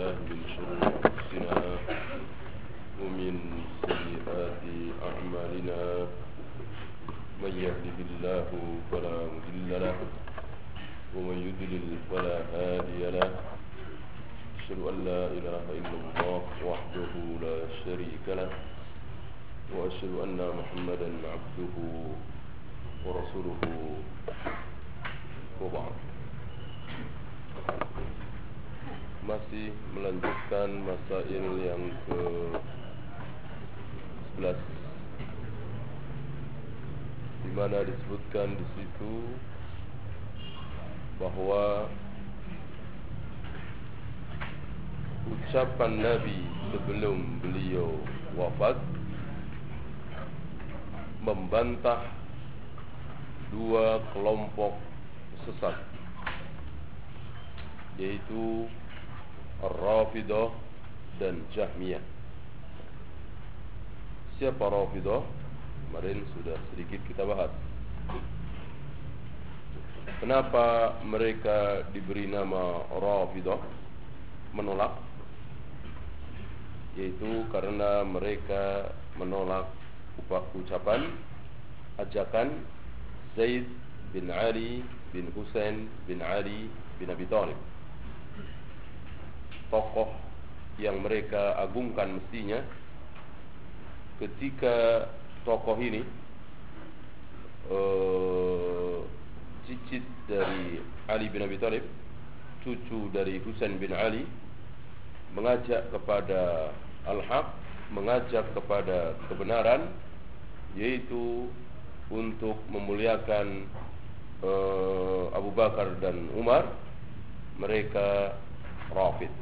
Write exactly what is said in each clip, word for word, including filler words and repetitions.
بالله من شرور أنفسنا ومن سيئات أعمالنا من يهده الله فلا مضل له ومن يضلل فلا هادي له أشهد أن لا إله إلا الله وحده لا شريك له وأشهد أن محمدا عبده ورسوله وبعد. Masih melanjutkan masail yang ke sebelas, di mana disebutkan di situ bahwa ucapan Nabi sebelum beliau wafat membantah dua kelompok sesat, yaitu Ar-Rafidah dan Jahmiyah. Siapa Rafidah? Kemarin sudah sedikit kita bahas. Kenapa mereka diberi nama Rafidah? Menolak, yaitu karena mereka menolak ucapan ajakan Zaid bin Ali bin Husain bin Ali bin Abi Thalib, tokoh yang mereka agungkan mestinya. Ketika tokoh ini uh, cicit dari Ali bin Abi Thalib, cucu dari Husain bin Ali, mengajak kepada al-haq, mengajak kepada kebenaran, yaitu untuk memuliakan uh, Abu Bakar dan Umar, mereka Rafid,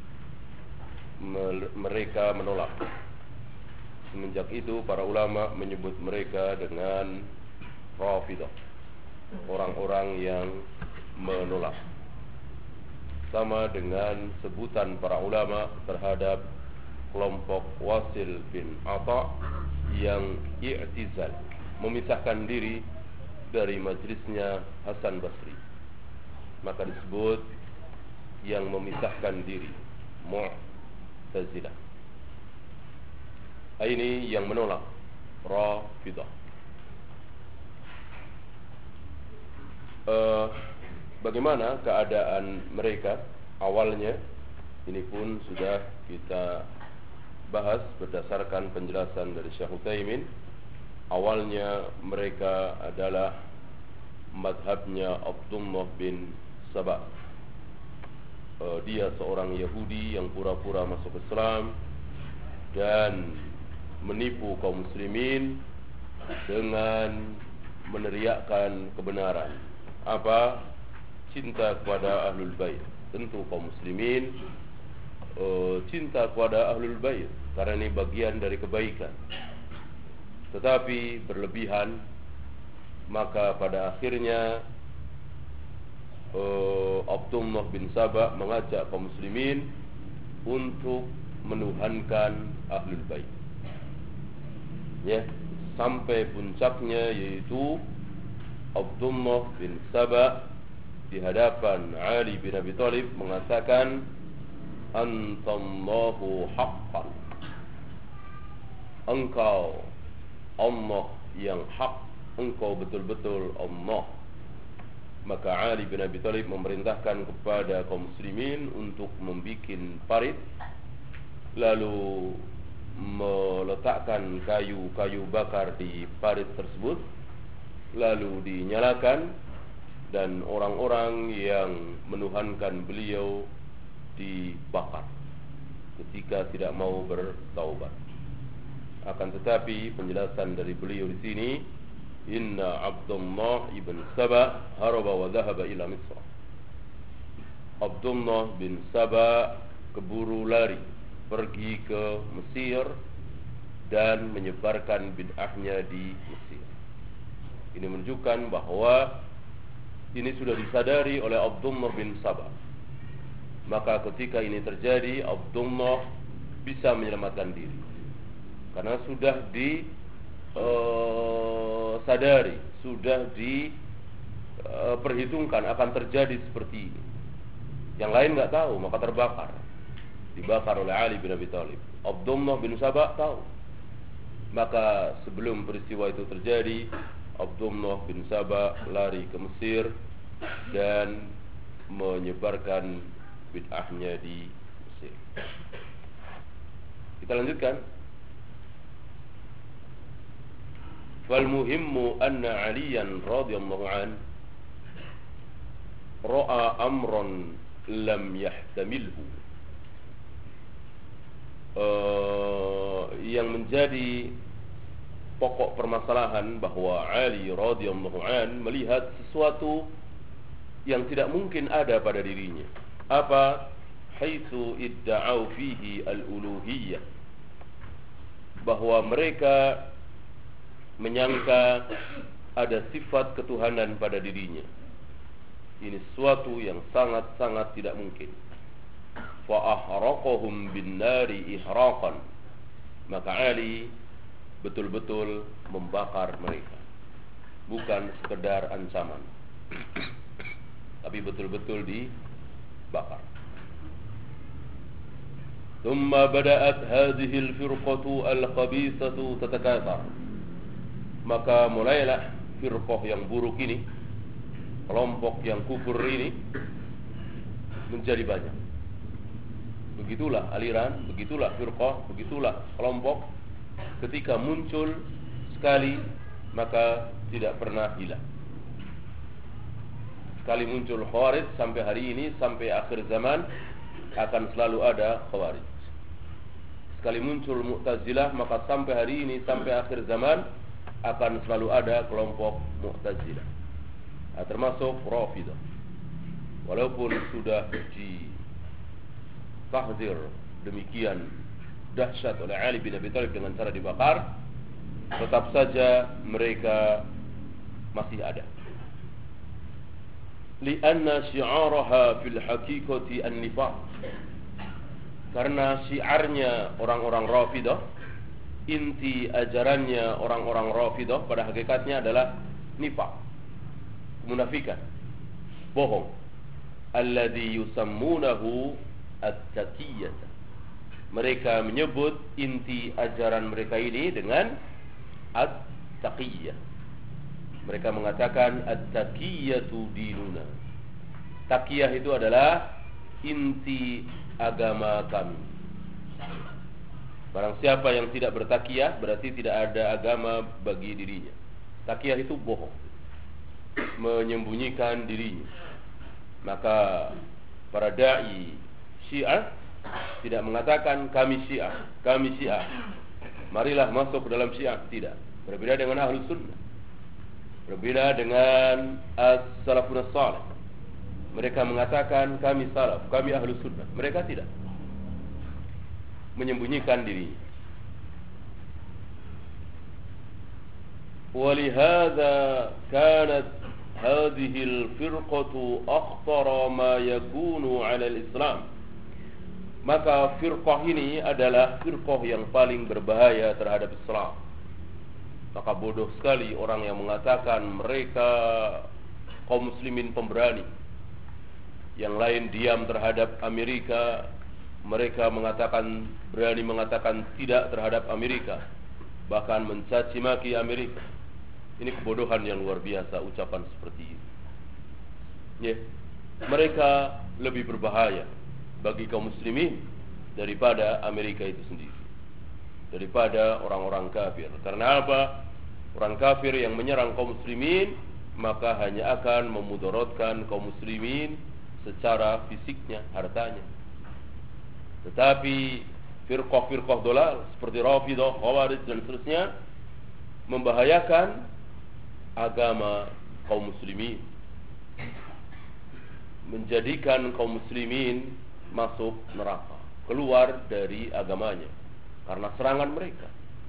mereka menolak. Semenjak itu para ulama menyebut mereka dengan Rafidah, orang-orang yang menolak. Sama dengan sebutan para ulama terhadap kelompok Wasil bin Atha yang i'tizal, memisahkan diri dari majlisnya Hasan Basri, maka disebut yang memisahkan diri, Mu'tazilah. Ini yang menolak, Rafidah. uh, Bagaimana keadaan mereka awalnya? Ini pun sudah kita bahas berdasarkan penjelasan dari Syekh Utsaimin. Awalnya mereka adalah madhabnya Abdullah bin Saba. uh, Dia seorang Yahudi yang pura-pura masuk Islam dan menipu kaum muslimin dengan meneriakkan kebenaran. Apa? Cinta kepada Ahlul Bait. Tentu kaum muslimin uh, cinta kepada Ahlul Bait karena ini bagian dari kebaikan. Tetapi berlebihan, maka pada akhirnya uh, Abdullah bin Saba mengajak kaum muslimin untuk menuhankan Ahlul Bait, ya, sampai puncaknya yaitu Abdullah bin Saba di hadapan Ali bin Abi Thalib mengatakan, Antallahu haqqan, engkau Allah yang hak, engkau betul-betul Allah. Maka Ali bin Abi Thalib memerintahkan kepada kaum muslimin untuk membuat parit, lalu meletakkan kayu-kayu bakar di parit tersebut, lalu dinyalakan, dan orang-orang yang menuhankan beliau dibakar ketika tidak mau bertaubat. Akan tetapi penjelasan dari beliau di sini, Inna Abdullah ibn Saba haraba wa dhahaba ila Misr. Abdullah bin Saba keburu lari pergi ke Mesir dan menyebarkan bid'ahnya di Mesir. Ini menunjukkan bahwa ini sudah disadari oleh Abdullah bin Saba. Maka ketika ini terjadi, Abdullah bisa menyelamatkan diri karena sudah disadari, uh, sudah diperhitungkan uh, akan terjadi seperti ini. Yang lain nggak tahu, maka terbakar. dibakar oleh Ali bin Abi Thalib. Abdullah bin Sabah tahu. Maka sebelum peristiwa itu terjadi, Abdullah bin Sabah lari ke Mesir dan menyebarkan bid'ahnya di Mesir. Kita lanjutkan. Fal muhimmu anna Aliyan radhiyallahu an ra'a amran lam yahtamilhu. Uh, yang menjadi pokok permasalahan bahwa Ali radhiyallahu an melihat sesuatu yang tidak mungkin ada pada dirinya. Apa? Haitsu idda'u fihi al-uluhiyyah, bahwa mereka menyangka ada sifat ketuhanan pada dirinya. Ini sesuatu yang sangat-sangat tidak mungkin. Fa ahraqahum bin nari ihraqan, maka Ali betul-betul membakar mereka, bukan sekedar ancaman, tapi betul-betul dibakar. Thumma bada'at hadhihi al-firqatu al-khabithatu tatakathar, maka mulailah firqah yang buruk ini, kelompok yang kufur ini menjadi banyak. Begitulah aliran, begitulah firqah, begitulah kelompok. Ketika muncul sekali, maka tidak pernah hilang. Sekali muncul Khawarij, sampai hari ini, sampai akhir zaman akan selalu ada Khawarij. Sekali muncul Mu'tazilah, maka sampai hari ini, sampai akhir zaman akan selalu ada kelompok Mu'tazilah, nah, termasuk Rafidah. Walaupun sudah di tahzir demikian dahsyat oleh Ali bin Abi Thalib dengan cara dibakar, tetap saja mereka masih ada. Lianna syi'araha fil haqiqati an-nifaq, karena syiarnya orang-orang Rafidah, inti ajarannya orang-orang Rafidah pada hakikatnya adalah nifaq, kemunafikan, bohong. Alladhi yusammunahu at-taqiyyah, mereka menyebut inti ajaran mereka ini dengan at-taqiyyah. Mereka mengatakan at-taqiyyatu dinuna, taqiyah itu adalah inti agama kami. Barang siapa yang tidak bertakiyah, berarti tidak ada agama bagi dirinya. Takiyah itu bohong, menyembunyikan dirinya. Maka para da'i Syiah tidak mengatakan kami Syiah, kami Syiah, marilah masuk ke dalam Syiah. Tidak. Berbeda dengan Ahlus Sunnah, berbeda dengan As-Salafun As-Salih. Mereka mengatakan kami Salaf, kami Ahlus Sunnah. Mereka tidak, menyembunyikan dirinya. Walihada kanat hadhihi al-firqatu akhtara ma yakunu 'ala al-Islam. Maka firqah ini adalah firqah yang paling berbahaya terhadap Islam. Maka bodoh sekali orang yang mengatakan mereka kaum muslimin pemberani, yang lain diam terhadap Amerika, mereka mengatakan berani mengatakan tidak terhadap Amerika, bahkan mencaci maki Amerika. Ini kebodohan yang luar biasa ucapan seperti ini. Ya, mereka lebih berbahaya bagi kaum muslimin daripada Amerika itu sendiri, daripada orang-orang kafir. Karena apa? Orang kafir yang menyerang kaum muslimin maka hanya akan memudaratkan kaum muslimin secara fisiknya, hartanya. Tetapi firqah-firqah dolal seperti Rafidah, Khawarij dan seterusnya membahayakan agama kaum muslimin, menjadikan kaum muslimin masuk neraka, keluar dari agamanya karena serangan mereka.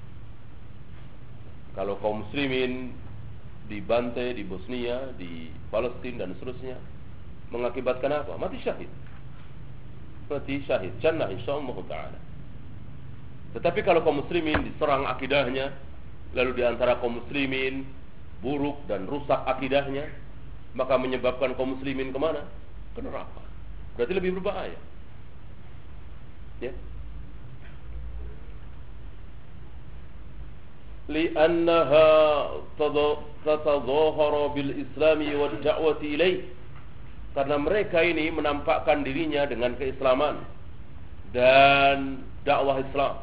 Kalau kaum muslimin dibantai di Bosnia, di Palestina dan seterusnya, mengakibatkan apa? Mati syahid. Mati syahid, jannah insyaallah taala. Tetapi kalau kaum muslimin diserang akidahnya, lalu di antara kaum muslimin buruk dan rusak akidahnya, maka menyebabkan kaum muslimin kemana? Ke neraka. Berarti lebih berbahaya. Ya. Li'annaha tatadhahara bil islami wa da'wati ilaih, karena mereka ini menampakkan dirinya dengan keislaman dan dakwah Islam.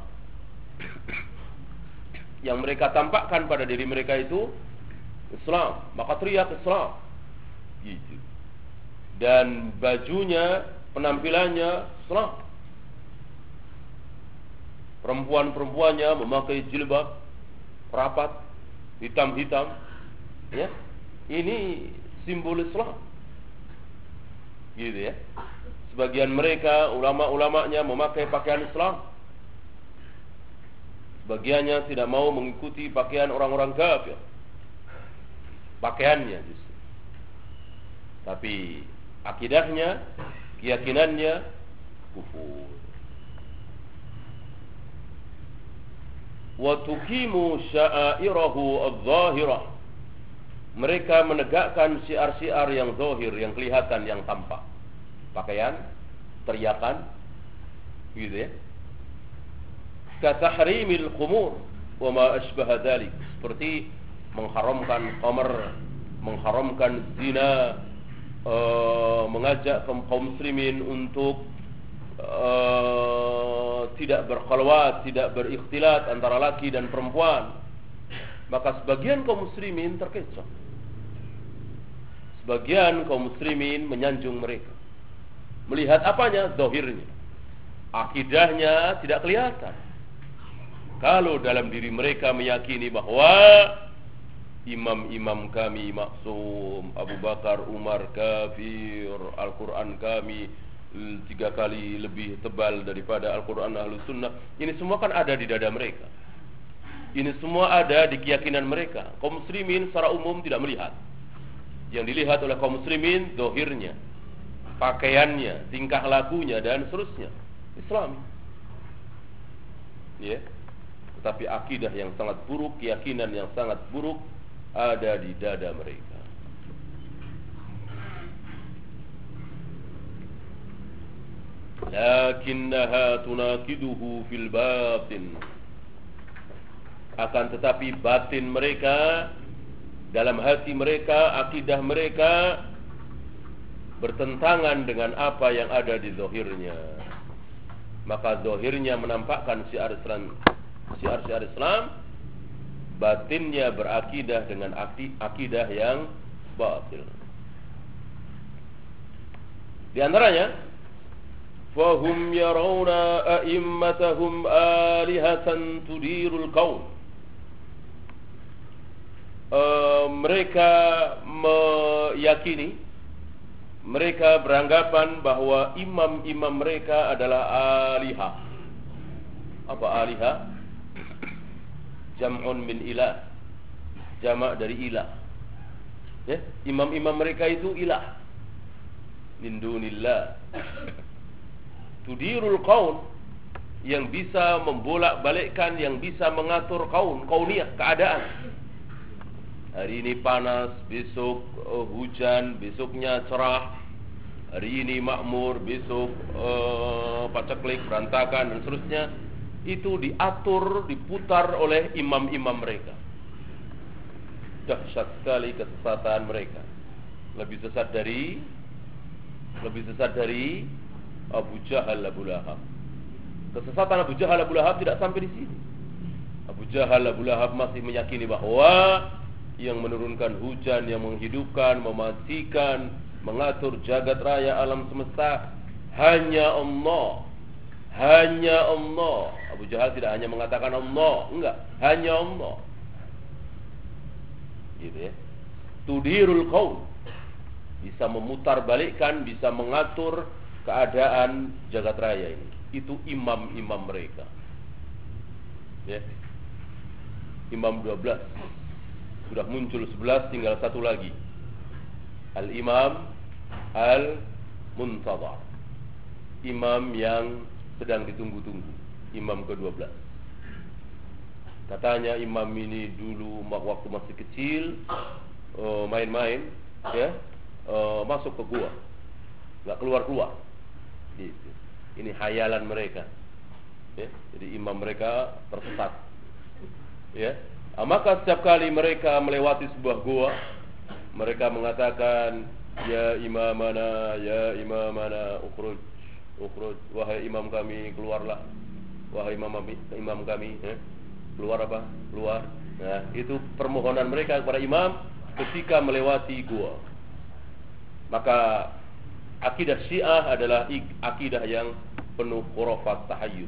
Yang mereka tampakkan pada diri mereka itu Islam, maka teriak Islam gitu. Dan bajunya, penampilannya Islam. Perempuan-perempuannya memakai jilbab rapat, hitam-hitam, ya. Ini simbol Islam, gitu ya. Sebagian mereka, ulama-ulamanya memakai pakaian Islam. Sebagiannya tidak mau mengikuti pakaian orang-orang kafir, pakaiannya justru. Tapi akidahnya, keyakinannya kufur. Wa tuqimu sya'airahu adh-dhahirah. Mereka menegakkan syiar-syiar yang zahir, yang kelihatan, yang tampak. Pakaian, teriakan, gitu ya. Ka tahrimil khumur wa ma asbaha dzalik, seperti mengharamkan khamr, mengharamkan zina, uh, mengajak kaum muslimin untuk Uh, tidak berkhalwat, tidak berikhtilat antara laki dan perempuan. Maka sebagian kaum muslimin terkecoh, sebagian kaum muslimin menyanjung mereka. Melihat apanya? Zahirnya. Akidahnya tidak kelihatan. Kalau dalam diri mereka meyakini bahwa imam-imam kami maksum, Abu Bakar, Umar kafir, Al-Quran kami tiga kali lebih tebal daripada Al-Quran Ahlus Sunnah. Ini semua kan ada di dada mereka. Ini semua ada di keyakinan mereka. Kaum muslimin secara umum tidak melihat. Yang dilihat oleh kaum muslimin zahirnya, pakaiannya, tingkah lakunya, dan seterusnya Islam. Ya. Tetapi akidah yang sangat buruk, keyakinan yang sangat buruk ada di dada mereka. Lakinnaha tunakiduhu fil batin. Akan tetapi batin mereka, dalam hati mereka, akidah mereka bertentangan dengan apa yang ada di zahirnya. Maka zahirnya menampakkan syiar Islam, syiar-syiar Islam, batinnya berakidah dengan akidah yang batil. Di antaranya, fahum yarawna a'immatahum alihatan tudirul kaun. Uh, mereka meyakini, mereka beranggapan bahwa imam-imam mereka adalah alihah. Apa alihah? Jam'un min ilah, jamak dari ilah, ya. Imam-imam mereka itu ilah min dunillah. Tudirul kaun, yang bisa membolak-balikkan, yang bisa mengatur kaun, kauniyah, keadaan. Hari ini panas, besok uh, hujan, besoknya cerah. Hari ini makmur, besok uh, paceklik, berantakan, dan seterusnya. Itu diatur, diputar oleh imam-imam mereka. Dahsyat sekali kesesatan mereka. Lebih sesat dari Lebih sesat dari Abu Jahal, Abu Lahab. Kesesatan Abu Jahal, Abu Lahab tidak sampai di sini. Abu Jahal, Abu Lahab masih meyakini bahwa yang menurunkan hujan, yang menghidupkan, mematikan, mengatur jagat raya alam semesta hanya Allah. Hanya Allah. Abu Jahal tidak hanya mengatakan Allah, enggak, hanya Allah. Gitu ya. Tudirul qaum, bisa memutar balikkan, bisa mengatur keadaan jagat raya ini. Itu imam-imam mereka. Ya. Imam dua belas. Sudah muncul sebelas, tinggal satu lagi. Al-Imam Al-Muntadhar. Imam yang sedang ditunggu-tunggu. Imam ke dua belas. Katanya imam ini dulu waktu masih kecil, uh, main-main, ya, uh, masuk ke gua, nggak keluar-keluar. Gitu. Ini hayalan mereka. Ya, jadi imam mereka tersesat. Ya, maka setiap kali mereka melewati sebuah gua, mereka mengatakan, ya imamana, ya imamana, ukhruj, ukhruj, wahai imam kami, keluarlah, wahai imam kami, imam kami, eh, keluar apa? Keluar. Nah, itu permohonan mereka kepada imam ketika melewati gua. Maka akidah Syiah adalah akidah yang penuh khurafat tahayyul.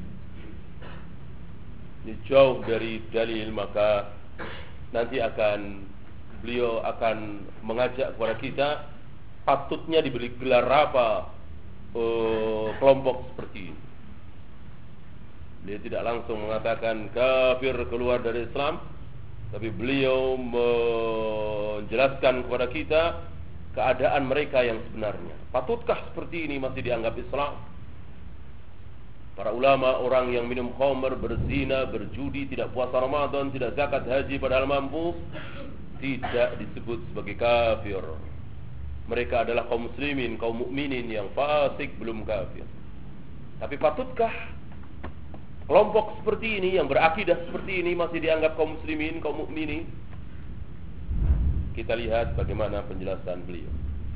Ini jauh dari dalil, maka nanti akan beliau akan mengajak kepada kita patutnya diberi gelar apa uh, kelompok seperti ini. Dia tidak langsung mengatakan kafir keluar dari Islam, tapi beliau menjelaskan kepada kita keadaan mereka yang sebenarnya. Patutkah seperti ini masih dianggap Islam? Para ulama, orang yang minum khamr, berzina, berjudi, tidak puasa Ramadan, tidak zakat haji padahal mampu, tidak disebut sebagai kafir. Mereka adalah kaum muslimin, kaum mukminin yang fasik belum kafir. Tapi patutkah kelompok seperti ini yang berakidah seperti ini masih dianggap kaum muslimin, kaum mukminin? Kita lihat bagaimana penjelasan beliau.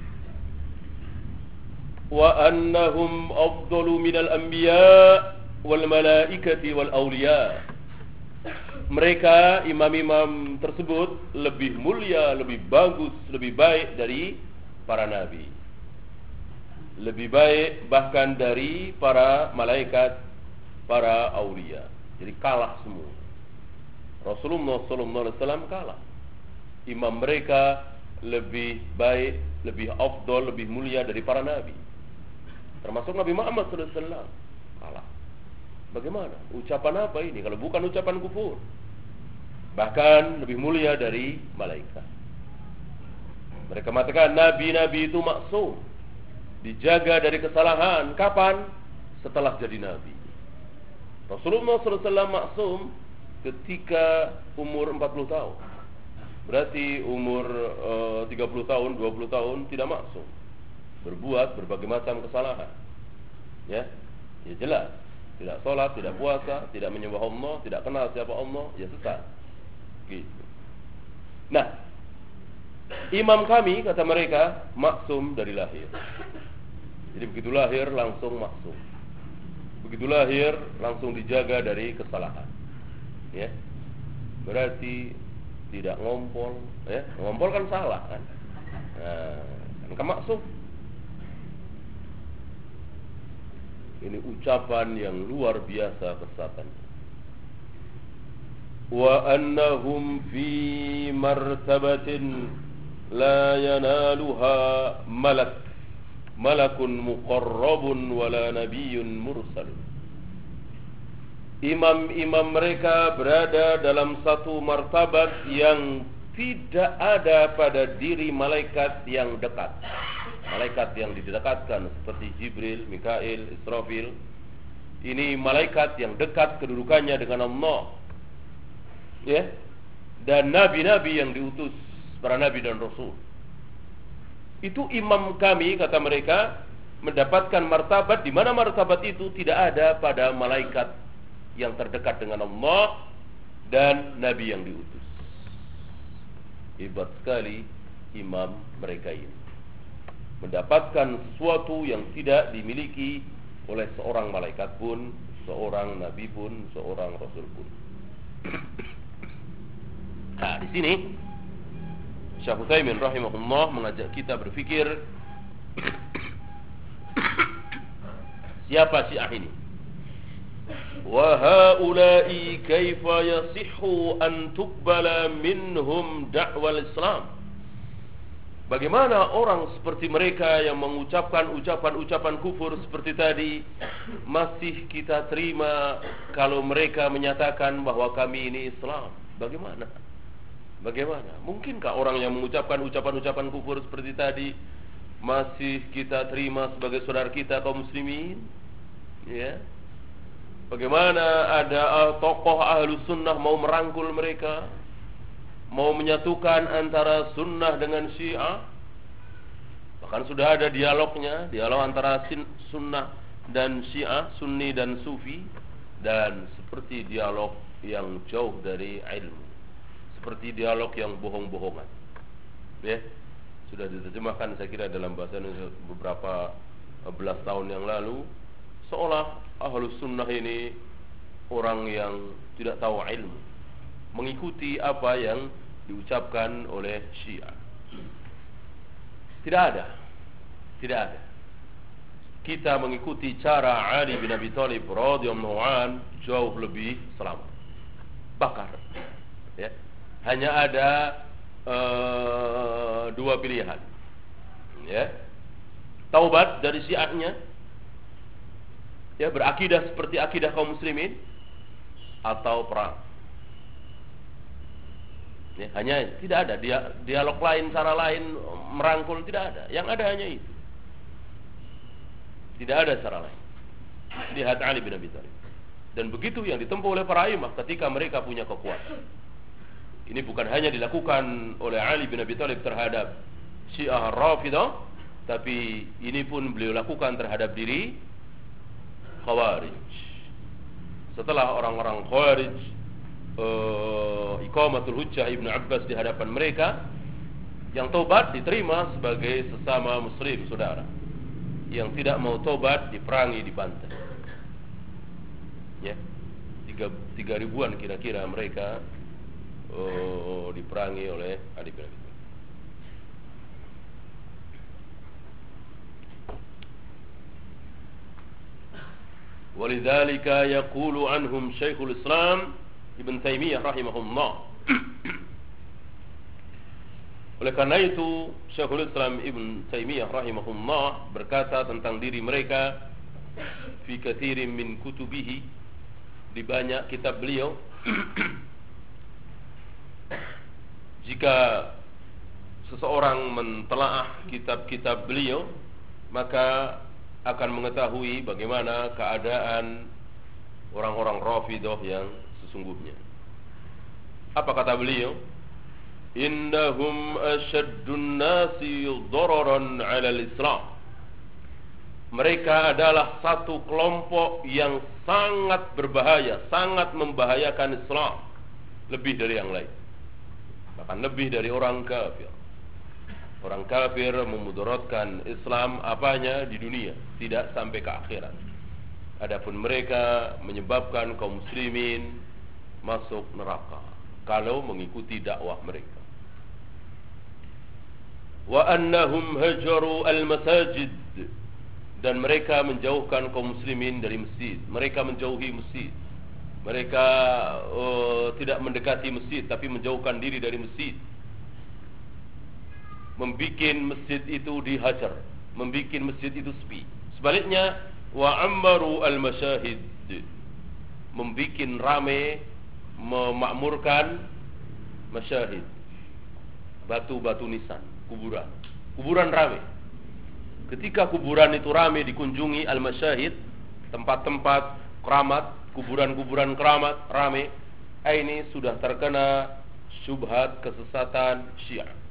Wa annahum afdalu minal anbiya wal malaikati wal awliya. Mereka imam-imam tersebut lebih mulia, lebih bagus, lebih baik dari para nabi, lebih baik bahkan dari para malaikat, para aulia. Jadi kalah semua. Rasulullah sallallahu alaihi wasallam kalah. Imam mereka lebih baik, lebih afdal, lebih mulia dari para nabi. Termasuk Nabi Muhammad sallallahu alaihi wasallam kalah. Bagaimana? Ucapan apa ini kalau bukan ucapan kufur? Bahkan lebih mulia dari malaikat. Mereka mengatakan nabi-nabi itu maksum, dijaga dari kesalahan. Kapan? Setelah jadi nabi. Rasulullah sallallahu alaihi wasallam maksum ketika umur empat puluh tahun. Berarti umur uh, tiga puluh tahun, dua puluh tahun tidak maksum, berbuat berbagai macam kesalahan. Ya, ya jelas. Tidak sholat, tidak puasa, tidak menyembah Allah, tidak kenal siapa Allah, ya sesat. Gitu. Nah, imam kami, kata mereka, maksum dari lahir. Jadi begitu lahir langsung maksum. Begitu lahir langsung dijaga dari kesalahan. Ya, berarti tidak ngompol. Ya, ngompol kan salah kan. Nah, kan maksum. Ini ucapan yang luar biasa kesatannya. Wa annahum fi martabatin la yanaluha malak malakun muqarrabun wala nabiyyun mursal. Imam-imam mereka berada dalam satu martabat yang tidak ada pada diri malaikat yang dekat. Malaikat yang didekatkan seperti Jibril, Mikail, Israfil. Ini malaikat yang dekat kedudukannya dengan Allah. Ya. Dan nabi-nabi yang diutus, para nabi dan rasul. Itu imam kami, kata mereka, mendapatkan martabat di mana martabat itu tidak ada pada malaikat yang terdekat dengan Allah dan nabi yang diutus. Hebat sekali imam mereka ini, mendapatkan sesuatu yang tidak dimiliki oleh seorang malaikat pun, seorang nabi pun, seorang rasul pun. Nah, di sini Syekh Utsaimin rahimahullah mengajak kita berpikir siapa Syiah ini? Wa haula'i kaifa yasihhu an tuqbala minhum da'wal Islam. Bagaimana orang seperti mereka yang mengucapkan ucapan-ucapan kufur seperti tadi masih kita terima kalau mereka menyatakan bahwa kami ini Islam? Bagaimana? Bagaimana? Mungkinkah orang yang mengucapkan ucapan-ucapan kufur seperti tadi masih kita terima sebagai saudara kita kaum muslimin? Ya. Bagaimana ada uh, tokoh ahlu sunnah mau merangkul mereka, mau menyatukan antara sunnah dengan Syiah? Bahkan sudah ada dialognya, dialog antara sunnah dan Syiah, Sunni dan Sufi. dan seperti dialog yang jauh dari ilmu, seperti dialog yang bohong-bohongan. Ya, sudah diterjemahkan saya kira dalam bahasa Indonesia beberapa belas tahun yang lalu, seolah ahlus sunnah ini orang yang tidak tahu ilmu, mengikuti apa yang diucapkan oleh Syiah. Tidak ada, tidak ada. Kita mengikuti cara Ali bin Abi Thalib radhiyallahu an jauh lebih selamat. Bakar. Ya. Hanya ada uh, dua pilihan. Ya. Taubat dari Syiahnya, ya, berakidah seperti akidah kaum muslimin, atau perang. Ya, hanya tidak ada dia, dialog lain, cara lain merangkul, tidak ada. Yang ada hanya itu. Tidak ada cara lain. Lihat Ali bin Abi Thalib. Dan begitu yang ditempuh oleh para imam ketika mereka punya kekuatan. Ini bukan hanya dilakukan oleh Ali bin Abi Thalib terhadap Syiah Rafidah, tapi ini pun beliau lakukan terhadap diri Khawarij. Setelah orang-orang Khawarij uh, iqamatul hujjah Ibnu Abbas di hadapan mereka, yang tobat diterima sebagai sesama muslim saudara, yang tidak mau tobat diperangi, dibantai. Ya, tiga, tiga ribuan kira-kira mereka uh, diperangi oleh Ali bin Abi Thalib. Walidzalika yaqulu anhum Syekhul Islam Ibn Taimiyah rahimahullah. Oleh karena itu Syekhul Islam Ibn Taimiyah rahimahullah berkata tentang diri mereka fi katsirin min kutubihi, di banyak kitab beliau, jika seseorang mentelaah kitab-kitab beliau maka akan mengetahui bagaimana keadaan orang-orang Rafidah yang sesungguhnya. Apa kata beliau? Innahum asyaddun nasi dararan 'ala al-Islam. Mereka adalah satu kelompok yang sangat berbahaya, sangat membahayakan Islam lebih dari yang lain. Bahkan lebih dari orang kafir. Orang kafir memudaratkan Islam apanya di dunia, tidak sampai ke akhirat. Adapun mereka menyebabkan kaum muslimin masuk neraka kalau mengikuti dakwah mereka. Wa annahum hajaru al-masajid, dan mereka menjauhkan kaum muslimin dari masjid. Mereka menjauhi masjid. Mereka uh, tidak mendekati masjid tapi menjauhkan diri dari masjid. Membikin masjid itu dihajar, membikin masjid itu sepi. Sebaliknya, wa ammaru al-masyahid, membikin rame, memakmurkan masyahid, batu-batu nisan, kuburan. Kuburan rame. Ketika kuburan itu rame dikunjungi, al-masyahid, tempat-tempat keramat, kuburan-kuburan keramat rame, ini sudah terkena syubhat kesesatan Syiah.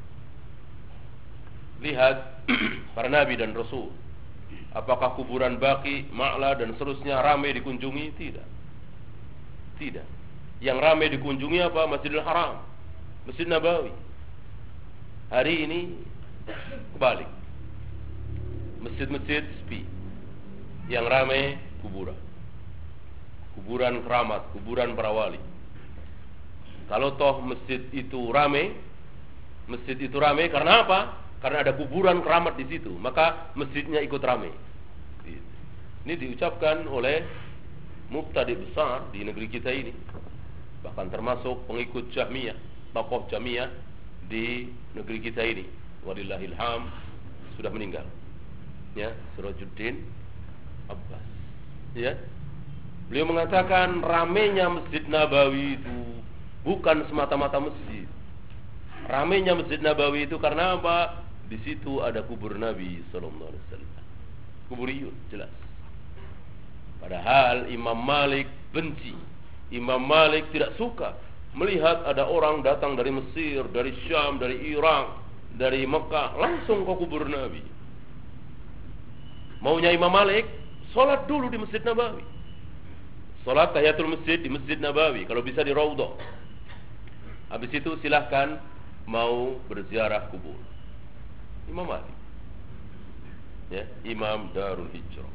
Lihat para nabi dan rasul. Apakah kuburan Baqi, Ma'la dan seterusnya ramai dikunjungi? Tidak. Tidak. Yang ramai dikunjungi apa? Masjidil Haram, Masjid Nabawi. Hari ini kebalik. Masjid-masjid sepi. Yang ramai kuburan. Kuburan keramat, kuburan para wali. Kalau toh masjid itu ramai, masjid itu ramai karena apa? Karena ada kuburan keramat di situ, maka masjidnya ikut ramai. Ini diucapkan oleh mubtadi besar di negeri kita ini, bahkan termasuk pengikut Jahmiyah, tokoh Jahmiyah di negeri kita ini. Walillahilham, sudah meninggal. Ya, Sirajuddin Abbas. Ya, beliau mengatakan ramainya Masjid Nabawi itu bukan semata-mata masjid. Ramainya Masjid Nabawi itu karena apa? Di situ ada kubur Nabi sallallahu alaihi wasallam. Kuburiyun, jelas. Padahal Imam Malik benci. Imam Malik tidak suka melihat ada orang datang dari Mesir, dari Syam, dari Irak, dari Mekah langsung ke kubur Nabi. Maunya Imam Malik salat dulu di Masjid Nabawi. Salat tahiyatul masjid di Masjid Nabawi, kalau bisa di Raudhah. Habis itu silahkan mau berziarah kubur. Imam Malik, ya, Imam Darul Hijrah.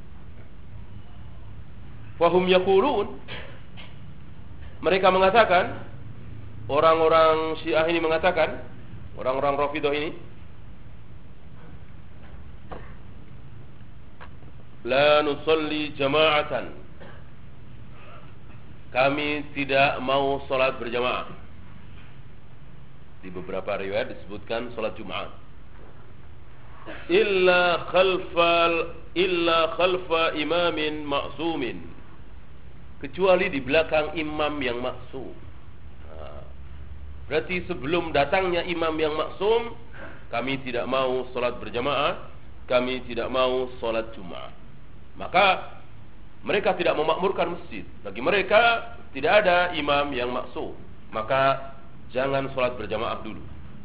Fahum yaqulun, mereka mengatakan, orang-orang Syiah ini mengatakan, orang-orang Rafidhah ini, la nusalli jama'atan, kami tidak mau salat berjamaah. Di beberapa riwayat disebutkan salat Jumat. Illa khalfal illa khalfa imamin ma'sumin, kecuali di belakang imam yang maksum. Nah, berarti sebelum datangnya imam yang maksum, kami tidak mau salat berjamaah, kami tidak mau salat Jumat. Maka mereka tidak memakmurkan masjid. Bagi mereka tidak ada imam yang maksum, maka jangan salat berjamaah dulu.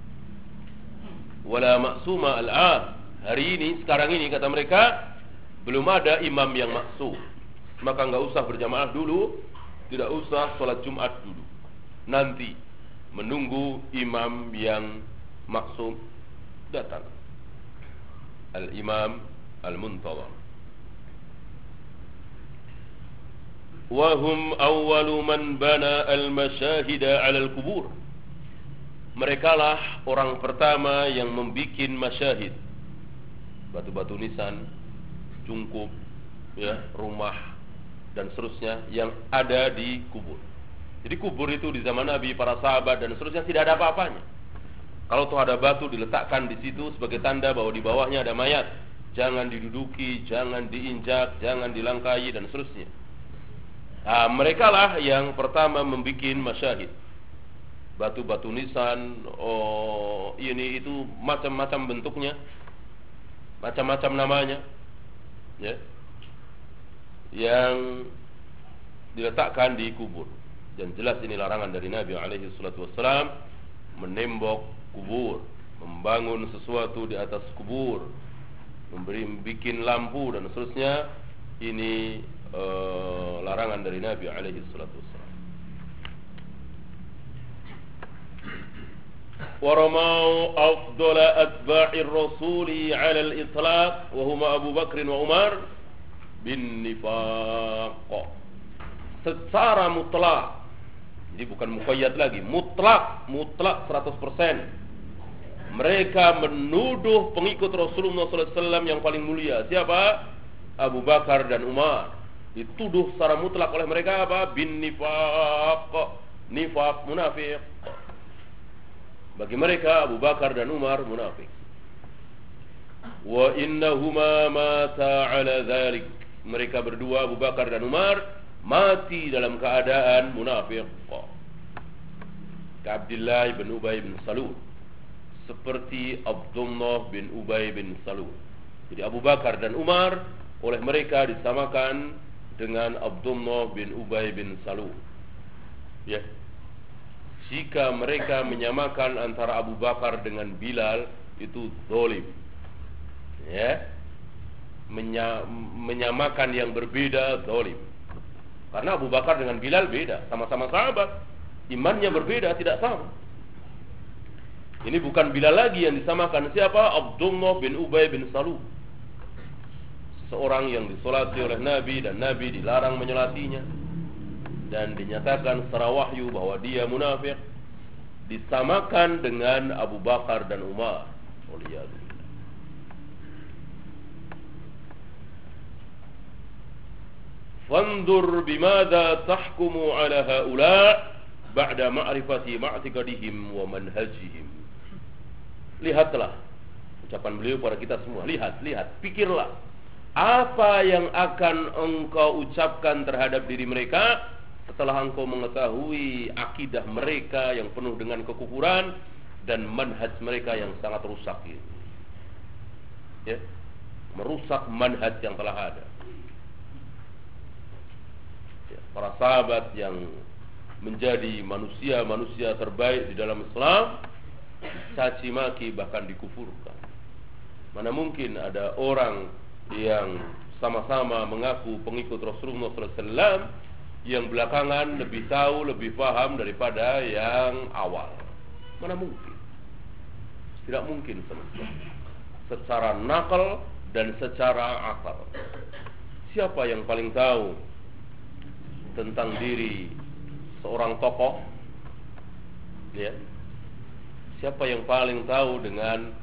Wala maksuma al-an, hari ini, sekarang ini, kata mereka, belum ada imam yang maksum, maka enggak usah berjamaah dulu, tidak usah salat Jumat dulu. Nanti menunggu imam yang maksum datang, al-imam al-muntazar. Wahum awwalu man bana al-masyahida 'ala al-qubur, mereka lah orang pertama yang membikin masyahid, batu-batu nisan, cungkup, ya, rumah dan seterusnya yang ada di kubur. Jadi kubur itu di zaman Nabi, para sahabat dan seterusnya tidak ada apa-apanya. Kalau tuh ada batu diletakkan di situ sebagai tanda bahwa di bawahnya ada mayat, jangan diduduki, jangan diinjak, jangan dilangkahi dan seterusnya. Nah, mereka lah yang pertama membikin masyahid, batu-batu nisan, oh ini itu macam-macam bentuknya, macam-macam namanya, ya, yang diletakkan di kubur. Dan jelas ini larangan dari Nabi alaihi salatu wassalam, menembok kubur, membangun sesuatu di atas kubur, memberi bikin lampu dan seterusnya. Ini uh, larangan dari Nabi alaihi salatu wassalam. Waramau afdala atba'ir rasuli 'ala al-itlaq wa huma Abu Bakr wa Umar bin nifaq. Secara mutlak, jadi bukan muqayyad lagi, mutlak, mutlak seratus persen. Mereka menuduh pengikut Rasulullah sallallahu alaihi wasallam yang paling mulia. Siapa? Abu Bakar dan Umar. Dituduh secara mutlak oleh mereka apa? Bin nifaq. Nifaq, munafik. Bagi mereka Abu Bakar dan Umar munafik. Wa innahuma mata 'ala dzalik. Mereka berdua, Abu Bakar dan Umar, mati dalam keadaan munafik. Ka Abdullah bin Ubay bin Salul, seperti Abdullah bin Ubay bin Salul. Jadi Abu Bakar dan Umar oleh mereka disamakan dengan Abdullah bin Ubay bin Salul. Ya. Jika mereka menyamakan antara Abu Bakar dengan Bilal, itu zalim. Ya. Menya, menyamakan yang berbeda zalim. Karena Abu Bakar dengan Bilal beda, sama-sama sahabat, imannya berbeda, tidak sama. Ini bukan Bilal lagi yang disamakan, siapa? Abdullah bin Ubay bin Salul, seorang yang disolati oleh Nabi dan Nabi dilarang menyolatinya, dan dinyatakan secara wahyu bahwa dia munafik, disamakan dengan Abu Bakar dan Umar. Waliyadzubillah. Fanzur bimadza tahkumu ala haula ba'da ma'rifati ma'tiqadihim wa manhajihim. Lihatlah, ucapan beliau kepada kita semua, lihat, lihat, pikirlah apa yang akan engkau ucapkan terhadap diri mereka setelah engkau mengetahui akidah mereka yang penuh dengan kekufuran dan manhaj mereka yang sangat rusak ini. Ya, merusak manhaj yang telah ada. Ya, para sahabat yang menjadi manusia-manusia terbaik di dalam Islam caci maki, bahkan dikufurkan. Mana mungkin ada orang yang sama-sama mengaku pengikut Rasulullah sallallahu alaihi wasallam yang belakangan lebih tahu, lebih paham daripada yang awal. Mana mungkin? Tidak mungkin sama sekali. Secara nakal dan secara akal. Siapa yang paling tahu tentang diri seorang tokoh? Ya. Siapa yang paling tahu dengan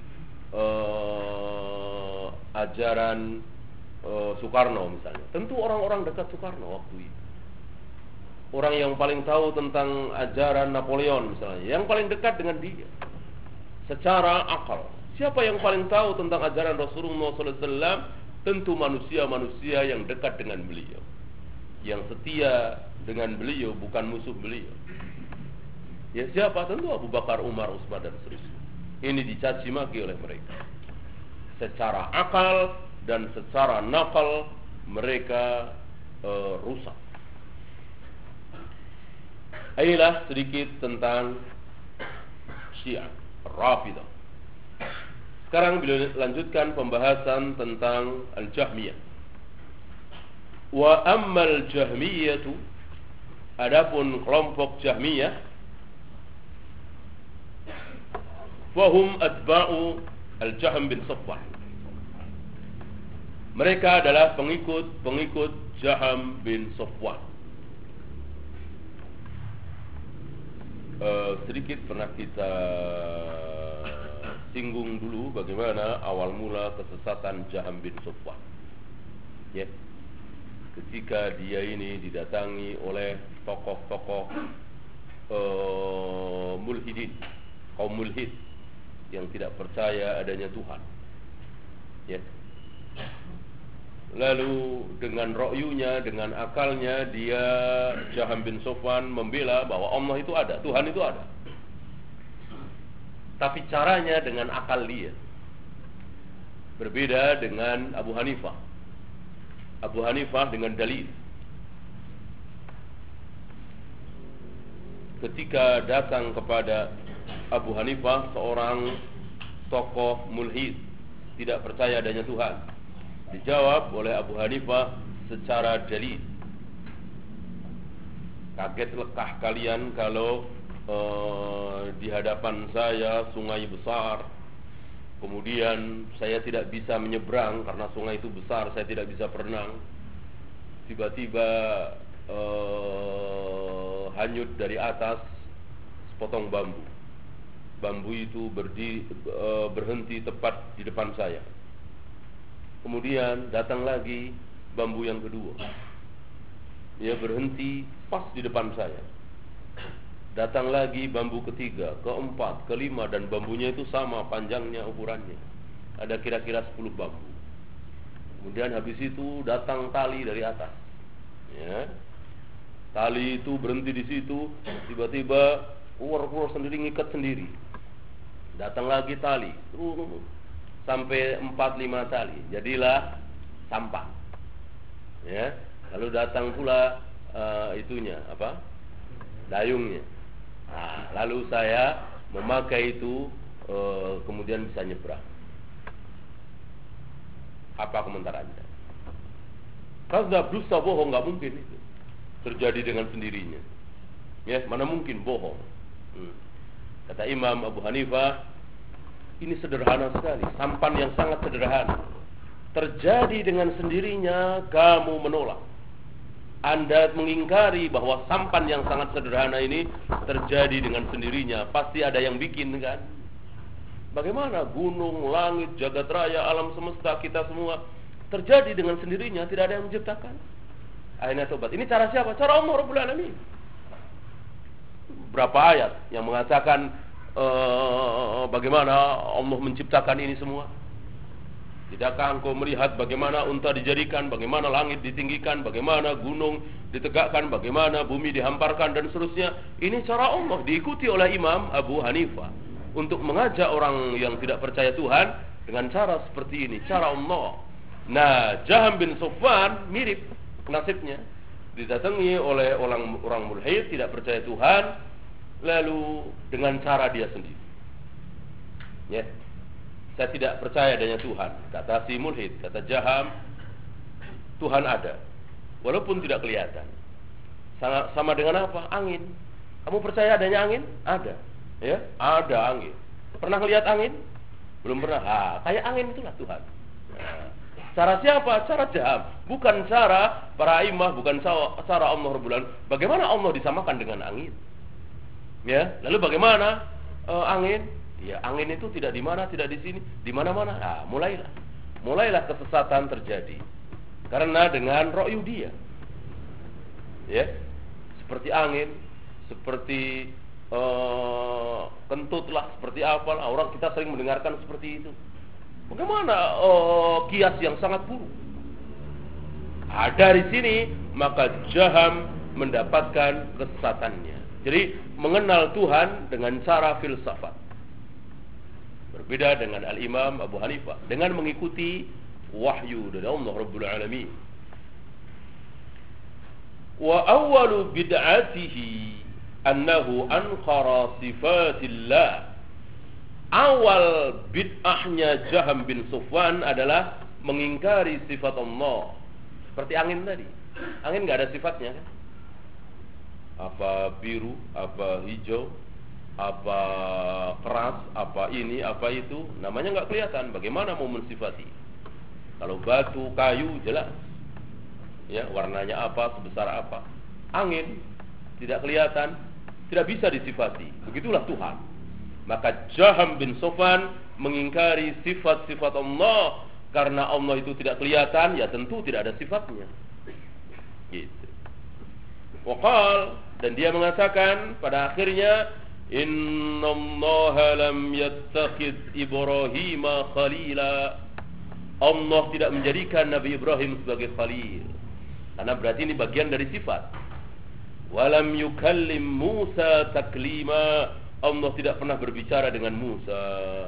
uh, ajaran uh, Soekarno misalnya? Tentu orang-orang dekat Soekarno waktu itu. Orang yang paling tahu tentang ajaran Napoleon misalnya, yang paling dekat dengan dia secara akal. Siapa yang paling tahu tentang ajaran Rasulullah sallallahu alaihi wasallam? Tentu manusia-manusia yang dekat dengan beliau, yang setia dengan beliau, bukan musuh beliau. Ya siapa? Tentu Abu Bakar, Umar, Utsman dan seterusnya. Ini dicaci maki oleh mereka. Secara akal dan secara nakal mereka uh, rusak. Inilah sedikit tentang Syiah Rafidah. Sekarang beliau lanjutkan pembahasan tentang Al-Jahmiyah. Wa ammal Jahmiyatu, adapun kelompok Jahmiyah, wahum atba'u Al-Jahm bin Safwan. Mereka adalah pengikut-pengikut Jahm bin Safwan. Uh, sedikit pernah kita singgung dulu bagaimana awal mula kesesatan Jahm bin Safwan. Ya. Ketika dia ini didatangi oleh tokoh-tokoh uh, mulhidin, kaum mulhid yang tidak percaya adanya Tuhan. Ya. Lalu dengan ro'yunya, dengan akalnya, dia Jahm bin Safwan membela bahwa Allah itu ada, Tuhan itu ada. Tapi caranya dengan akal dia. Berbeda dengan Abu Hanifah. Abu Hanifah dengan dalil. Ketika datang kepada Abu Hanifah seorang tokoh mulhid, tidak percaya adanya Tuhan, dijawab oleh Abu Hanifah secara dalil. Kaget lekah kalian kalau uh, di hadapan saya sungai besar, kemudian saya tidak bisa menyeberang karena sungai itu besar, saya tidak bisa berenang. Tiba-tiba uh, hanyut dari atas sepotong bambu. Bambu itu berdiri, uh, berhenti tepat di depan saya. Kemudian datang lagi bambu yang kedua. Dia berhenti pas di depan saya. Datang lagi bambu ketiga, keempat, kelima, dan bambunya itu sama panjangnya, ukurannya. Ada kira-kira sepuluh bambu. Kemudian habis itu datang tali dari atas. Ya. Tali itu berhenti di situ, tiba-tiba ular-ular sendiri ngikat sendiri. Datang lagi tali, uh, sampai empat lima tali, jadilah sampan. Ya. Lalu datang pula uh, itunya apa? Dayungnya. Nah, lalu saya memakai itu uh, kemudian bisa nyebrang. Apa komentar Anda? Kadzab, dusta, bohong, nggak mungkin itu terjadi dengan sendirinya. Ya, mana mungkin bohong. Hmm. Kata Imam Abu Hanifah, ini sederhana sekali, sampan yang sangat sederhana. Terjadi dengan sendirinya, kamu menolak. Anda mengingkari bahwa sampan yang sangat sederhana ini terjadi dengan sendirinya. Pasti ada yang bikin, kan? Bagaimana gunung, langit, jagat raya, alam semesta, kita semua terjadi dengan sendirinya, tidak ada yang menciptakan. Akhirnya tobat. Ini cara siapa? Cara Allah Rabbul Alamin. Berapa ayat yang mengatakan uh, bagaimana Allah menciptakan ini semua? Tidakkah engkau melihat bagaimana unta dijadikan, bagaimana langit ditinggikan, bagaimana gunung ditegakkan, bagaimana bumi dihamparkan, dan seterusnya. Ini cara Allah, diikuti oleh Imam Abu Hanifah untuk mengajak orang yang tidak percaya Tuhan dengan cara seperti ini, cara Allah. Nah, Jahm bin Safwan mirip nasibnya, didatangi oleh orang orang mulhid, tidak percaya Tuhan, lalu dengan cara dia sendiri. Ya. Saya tidak percaya adanya Tuhan, kata si mulhid, kata Jahm, Tuhan ada, walaupun tidak kelihatan. sama, sama dengan apa? Angin. Kamu percaya adanya angin? Ada. Ya, ada angin. Pernah lihat angin? Belum pernah. Ah, kayak angin itulah Tuhan. Nah, cara siapa? Cara jaham. Bukan cara para imam, bukan cara Allah Rabbul Alamin. Bagaimana Allah disamakan dengan angin? Ya, lalu bagaimana uh, angin? Ya, angin itu tidak di mana, tidak di sini, di mana-mana. Ah, mulailah. Mulailah kesesatan terjadi. Karena dengan ro'yu dia. Ya. Seperti angin, seperti uh, kentutlah, seperti apalah. Orang kita sering mendengarkan seperti itu. Bagaimana uh, kias yang sangat buruk? Nah, dari sini maka jaham mendapatkan kesesatannya. Jadi mengenal Tuhan dengan cara filsafat. Berbeda dengan Al-Imam Abu Hanifah dengan mengikuti wahyu dari Allah Rabbul Alamin. Wa awwalu bid'atihi annahu ankara sifatillah. Awal bid'ahnya Jaham bin Safwan adalah mengingkari sifat Allah. Seperti angin tadi. Angin enggak ada sifatnya kan? Apa biru, apa hijau, apa keras, apa ini, apa itu, namanya enggak kelihatan. Bagaimana mau mensifati? Kalau batu, kayu jelas. Ya, warnanya apa, sebesar apa. Angin tidak kelihatan, tidak bisa disifati. Begitulah Tuhan. Maka Jaham bin Safwan mengingkari sifat-sifat Allah karena Allah itu tidak kelihatan, ya tentu tidak ada sifatnya. Gitu. Waqal, dan dia mengatakan pada akhirnya, innallaha lam yattakhidh Ibrahima khalila. Allah tidak menjadikan Nabi Ibrahim sebagai khalil. Karena berarti ini bagian dari sifat. Walam yukallim Musa taklima. Allah tidak pernah berbicara dengan Musa.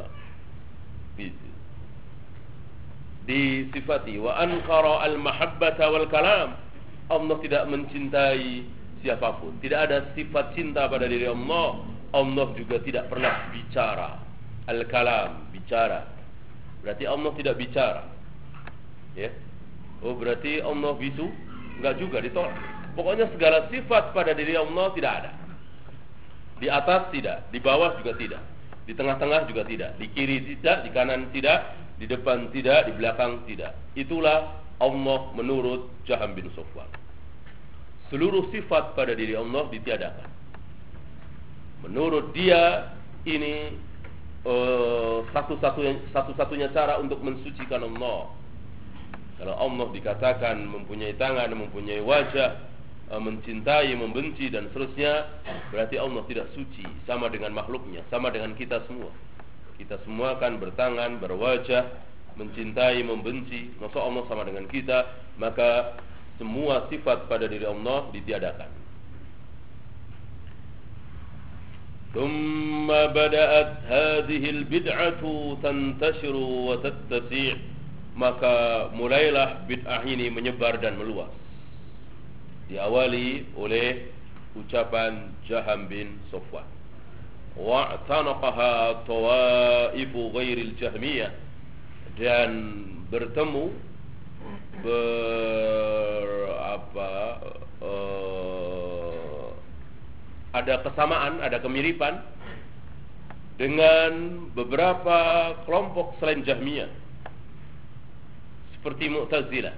Disifati wa ankara al-mahabbata wal kalam. Allah tidak mencintai siapapun. Tidak ada sifat cinta pada diri Allah. Allah juga tidak pernah bicara. Al-kalam, bicara. Berarti Allah tidak bicara. Ya. Oh, berarti Allah bisu? Enggak juga, ditolak. Pokoknya segala sifat pada diri Allah tidak ada. Di atas tidak, di bawah juga tidak, di tengah-tengah juga tidak, di kiri tidak, di kanan tidak, di depan tidak, di belakang tidak. Itulah Allah menurut Jaham bin Safwan. Seluruh sifat pada diri Allah ditiadakan. Menurut dia ini uh, satu-satunya, satu-satunya cara untuk mensucikan Allah. Kalau Allah dikatakan mempunyai tangan, mempunyai wajah, mencintai, membenci dan seterusnya, berarti Allah tidak suci, sama dengan makhluknya, sama dengan kita semua. Kita semua kan bertangan, berwajah, mencintai, membenci. Masa Allah sama dengan kita? Maka semua sifat pada diri Allah ditiadakan. Thumma bada'at hadhihi al-bid'atu tantashiru wa tattasi'. Maka mulailah bid'ah ini menyebar dan meluas. Diawali oleh ucapan Jaham bin Safwan. Wa'tanaqaha tawaifu ghairil jahmiyah. Dan bertemu ber apa uh, ada kesamaan, ada kemiripan dengan beberapa kelompok selain Jahmiyah, seperti Mu'tazilah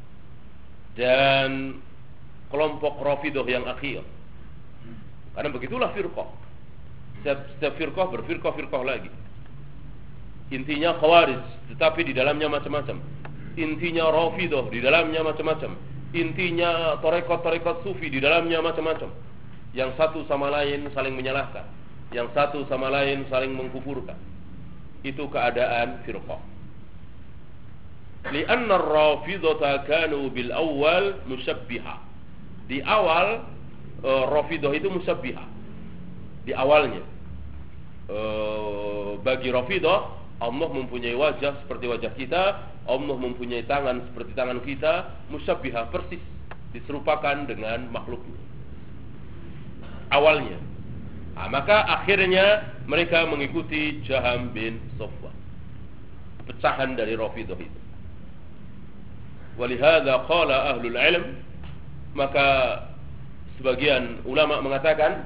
dan kelompok Rafidhah yang akhir. Karena begitulah firqah. Setiap, setiap firqah berfirqah-firqah lagi. Intinya Khawarij, tetapi di dalamnya macam-macam. Intinya Rafidhah, di dalamnya macam-macam. Intinya tarekat-tarekat Sufi, di dalamnya macam-macam. Yang satu sama lain saling menyalahkan, yang satu sama lain saling mengkufurkan. Itu keadaan firqah. Lianna ar-Rafidhah kanu bil awal musyabbihah. Di awal uh, Rafidhah itu musyabbihah. Di awalnya uh, bagi Rafidhah Allah mempunyai wajah seperti wajah kita, Allah mempunyai tangan seperti tangan kita, musyabbihah, persis diserupakan dengan makhluknya. Awalnya. Nah, maka akhirnya mereka mengikuti Jaham bin Safwan. Pecahan dari Rafidhah itu. Walihada qala ahlul ilm, maka sebagian ulama mengatakan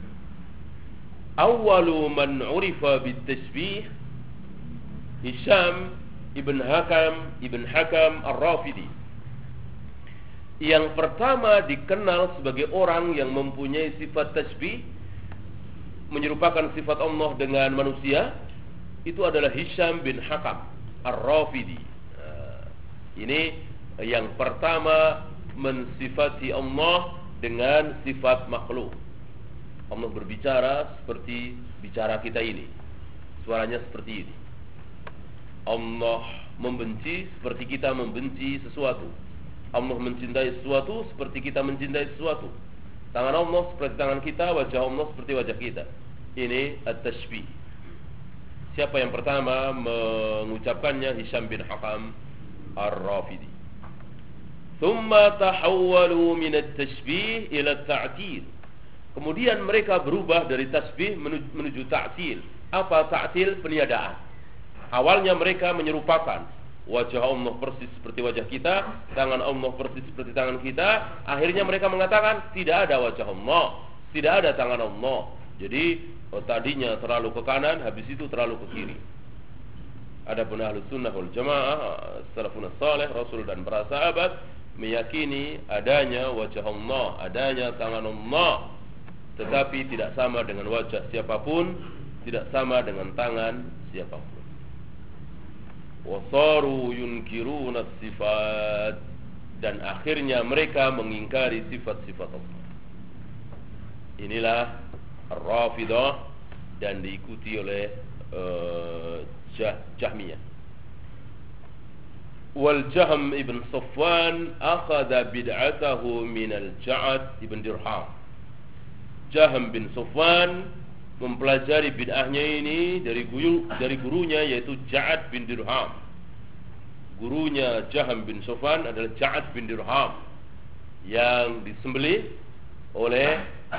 awwalu man urifa bit-tasbih Hisham ibn Hakam ibn Hakam Ar-Rafidi. Yang pertama dikenal sebagai orang yang mempunyai sifat tasbih, menyerupakan sifat Allah dengan manusia, itu adalah Hisham bin Hakam Ar-Rafidi. Nah, ini yang pertama mensifati Allah dengan sifat makhluk. Allah berbicara seperti bicara kita ini, suaranya seperti ini. Allah membenci seperti kita membenci sesuatu. Allah mencintai sesuatu seperti kita mencintai sesuatu. Tangan Allah seperti tangan kita, wajah Allah seperti wajah kita. Ini at-tashbih. Siapa yang pertama mengucapkannya? Hisham bin Hakam Ar-Rafidi. Thumma tahawwalu min at-tashbih ila at-ta'til. Kemudian mereka berubah dari tasbih menuju, menuju ta'til. Apa ta'til? Peniadaan. Awalnya mereka menyerupakan wajah Allah persis seperti wajah kita, tangan Allah persis seperti tangan kita. Akhirnya mereka mengatakan tidak ada wajah Allah, tidak ada tangan Allah. Jadi oh, tadinya terlalu ke kanan, habis itu terlalu ke kiri. Adapun Ahlus Sunnah wal Jamaah, salafun saleh, Rasul dan para sahabat meyakini adanya wajah Allah, adanya tangan Allah, tetapi tidak sama dengan wajah siapapun, tidak sama dengan tangan siapapun. Wasaru yunkiruna sifat, dan akhirnya mereka mengingkari sifat-sifat Allah. Inilah Ar-Rafidah dan diikuti oleh uh, Jah, Jahmiyah. Wal Jahm ibn Safwan akhadha bid'atahu min al-Ja'ad ibn Dirham. Jahm bin Safwan mempelajari bid'ahnya ini dari guru dari gurunya yaitu Ja'ad bin Dirham. Gurunya Jahm bin Safwan adalah Ja'ad bin Dirham yang disembelih oleh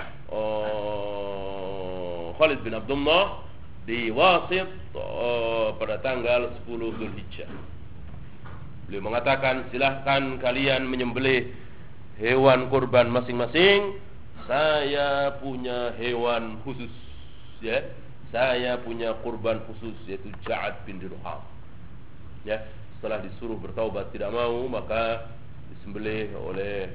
uh, Khalid bin Abdullah di Wasit uh, pada tanggal sepuluh Dzulhijjah. Beliau mengatakan, silahkan kalian menyembelih hewan kurban masing-masing. Saya punya hewan khusus, ya. Saya punya kurban khusus, yaitu Ja'ad bin Dirham. Ya, setelah disuruh bertaubat tidak mau, maka disembelih oleh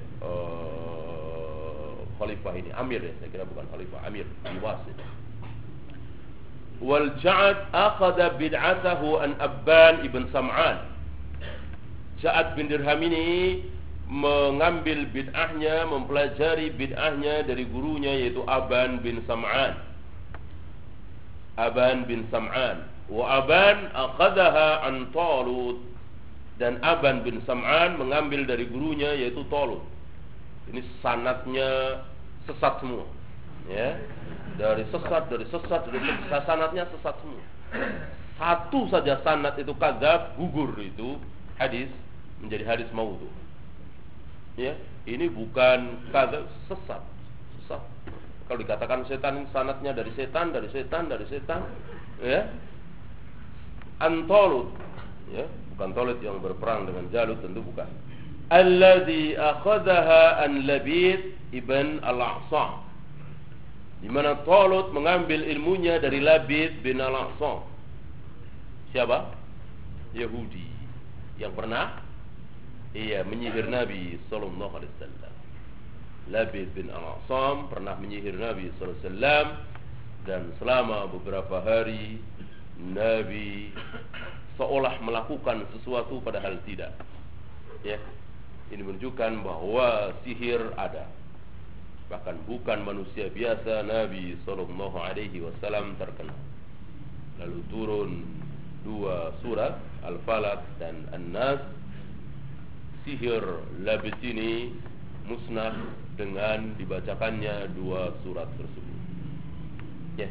uh, khalifah ini, Amir ya, saya kira bukan khalifah, Amir di Wasit. Wal Ja'ad akhadha bid'atahu an Abban ibn Sam'an. Ja'ad bin Dirham ini mengambil bid'ahnya, mempelajari bid'ahnya dari gurunya yaitu Aban bin Sam'an. Aban bin Sam'an. Wa Aban akhadhaha an Talut, dan Aban bin Sam'an mengambil dari gurunya yaitu Talut. Ini sanadnya sesat semua, ya. Dari sesat, dari sesat, dari sesat, sanadnya sesat semua. Satu saja sanad itu kadzab, gugur itu hadis menjadi hadis maudhu. Ya, ini bukan kadzab, sesat, sesat. Kalau dikatakan setan, sanadnya dari setan, dari setan, dari setan, ya. Antalut, ya, bukan Talut yang berperang dengan Jalut, tentu bukan. Alladzi akhadhaha an Labid ibn al-A'sam, di mana Talut mengambil ilmunya dari Labid bin al-A'sam. Siapa? Yahudi yang pernah ia menyihir Nabi sallallahu alaihi wasallam. Labid bin al-A'sam pernah menyihir Nabi sallallahu alaihi wasallam, dan selama beberapa hari Nabi seolah melakukan sesuatu padahal tidak. Ya, ini menunjukkan bahwa sihir ada. Bahkan bukan manusia biasa, Nabi sallallahu alaihi wasallam terkena. Lalu turun dua surat, Al-Falaq dan An-Nas. Sihir Labid ini musnah dengan dibacakannya dua surat tersebut. Ya.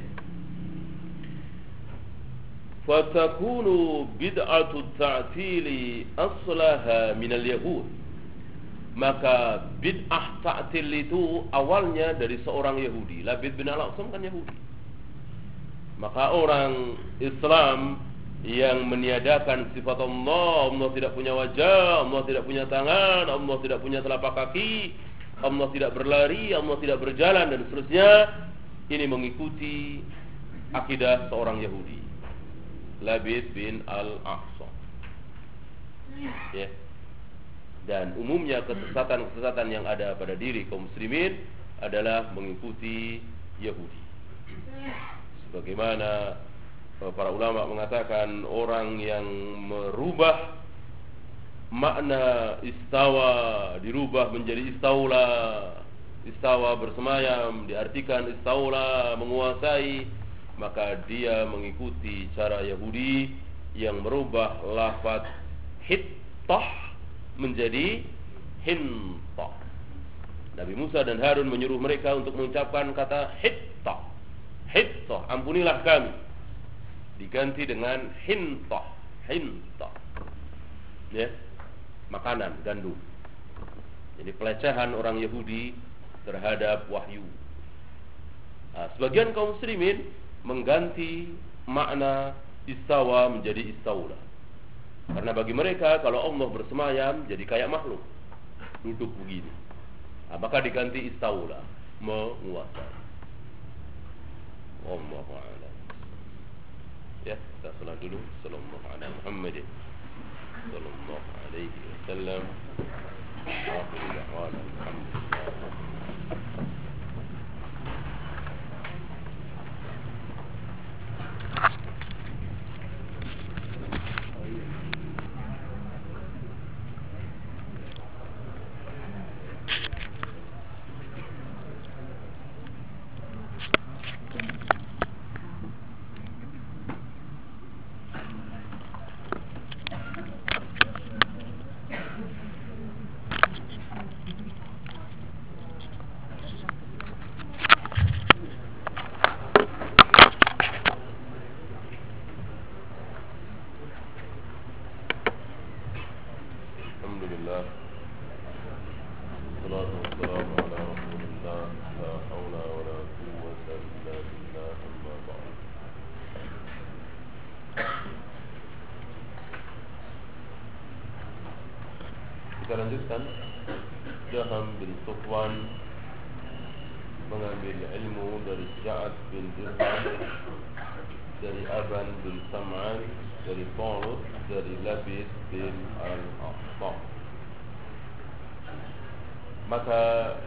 Fatakunu bid'atu ta'tili aslaha minal yahud. Maka bid'ah ta'til itu awalnya dari seorang Yahudi. Labid bin al-A'sam kan Yahudi. Maka orang Islam yang meniadakan sifat Allah, Allah tidak punya wajah, Allah tidak punya tangan, Allah tidak punya telapak kaki, Allah tidak berlari, Allah tidak berjalan dan seterusnya. Ini mengikuti akidah seorang Yahudi, Labid bin Al-Aqsa. Ya. Dan umumnya kesesatan-kesesatan yang ada pada diri kaum muslimin adalah mengikuti Yahudi. Sebagaimana para ulama mengatakan, orang yang merubah makna istawa dirubah menjadi istaula, istawa bersemayam diartikan istaula menguasai, maka dia mengikuti cara Yahudi yang merubah lafaz hittah menjadi hintah. Nabi Musa dan Harun menyuruh mereka untuk mengucapkan kata hittah, hittah, ampunilah kami, diganti dengan hintah, hintah, ya, makanan gandum. Jadi pelecehan orang Yahudi terhadap wahyu. Nah, sebagian kaum muslimin mengganti makna istawa menjadi istaula. Karena bagi mereka kalau Allah bersemayam jadi kayak makhluk, duduk begini. Nah, maka diganti istaula, menguasai. Wallahu a'lam. Ya, kita salat dulu. Sallallahu alaihi Muhammadin sallallahu alaihi wasallam. Akhir da'wana alhamdulillah. Kita lanjutkan. Jaham bin Sufwan mengambil ilmu dari Ja'ad bin Dirham, dari Aban bin Sam'an, dari Talut, dari Labid bin Al-Aqsa. Maka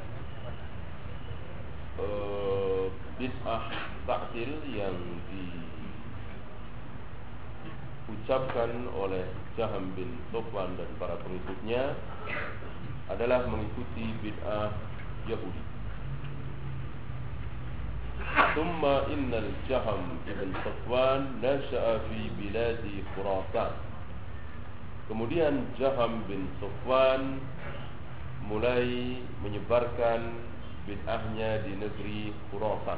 uh, bid'ah ta'til yang diucapkan oleh Jaham bin Sufwan dan para pengikutnya adalah mengikuti bid'ah Yahudi. Thumma innal Jaham bin Sufwan nasha'a fi biladi Khurasan. Kemudian Jaham bin Sufwan mulai menyebarkan bid'ahnya di negeri Khurasan,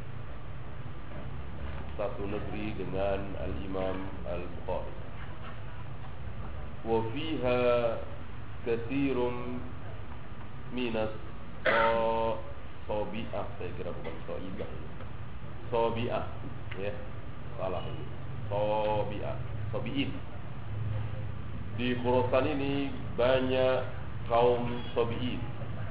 satu negeri dengan Al-Imam Al-Bukhari. Wa fiha katsirun minas sobi'ah, saya kira bukan soibah, sobi'ah, ya, salah ini, sobi'ah, sobi'in. Di Khurasan ini banyak kaum sobi'in,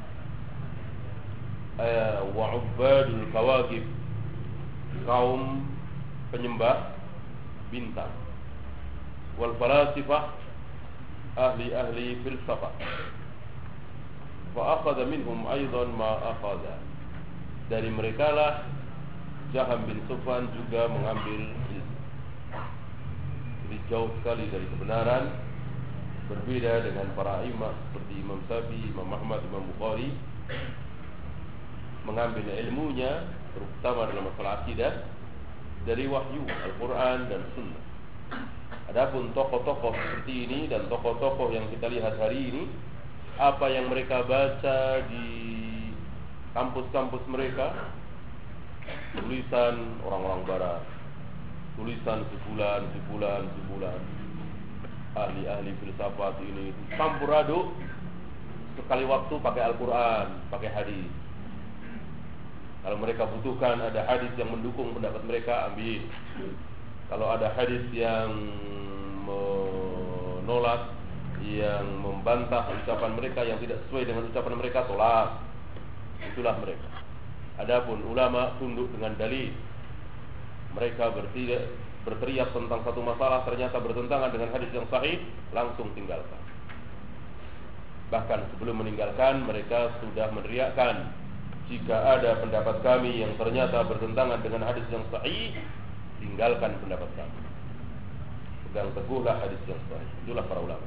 eh, wa ubadul kawakib, kaum penyembah bintang, wal falasifah, ahli-ahli filsafat. Fa akhadha minhum aidan ma akhadha. Dari mereka lah Jaham bin Sufwan juga mengambil ilmu. Jadi jauh sekali dari kebenaran, berbeda dengan para imam seperti Imam Syafi'i, Imam Ahmad, Imam Bukhari, mengambil ilmunya terutama dalam masalah akidah dari wahyu Al-Quran dan Sunnah. Adapun tokoh-tokoh seperti ini dan tokoh-tokoh yang kita lihat hari ini, apa yang mereka baca di kampus-kampus mereka, tulisan orang-orang barat, tulisan sebulan, sebulan, sebulan, ahli-ahli filsafat ini campur aduk, sekali waktu pakai Al-Quran, pakai hadis. Kalau mereka butuhkan ada hadis yang mendukung pendapat mereka, ambil. Kalau ada hadis yang menolak, yang membantah ucapan mereka, yang tidak sesuai dengan ucapan mereka, tolak. Itulah mereka. Adapun ulama tunduk dengan dalil. Mereka berteriak, berteriak tentang satu masalah ternyata bertentangan dengan hadis yang sahih, langsung tinggalkan. Bahkan sebelum meninggalkan, mereka sudah meneriakkan, jika ada pendapat kami yang ternyata bertentangan dengan hadis yang sahih, tinggalkan pendapat kami. Pegang teguhlah hadis yang sahih. Itulah para ulama.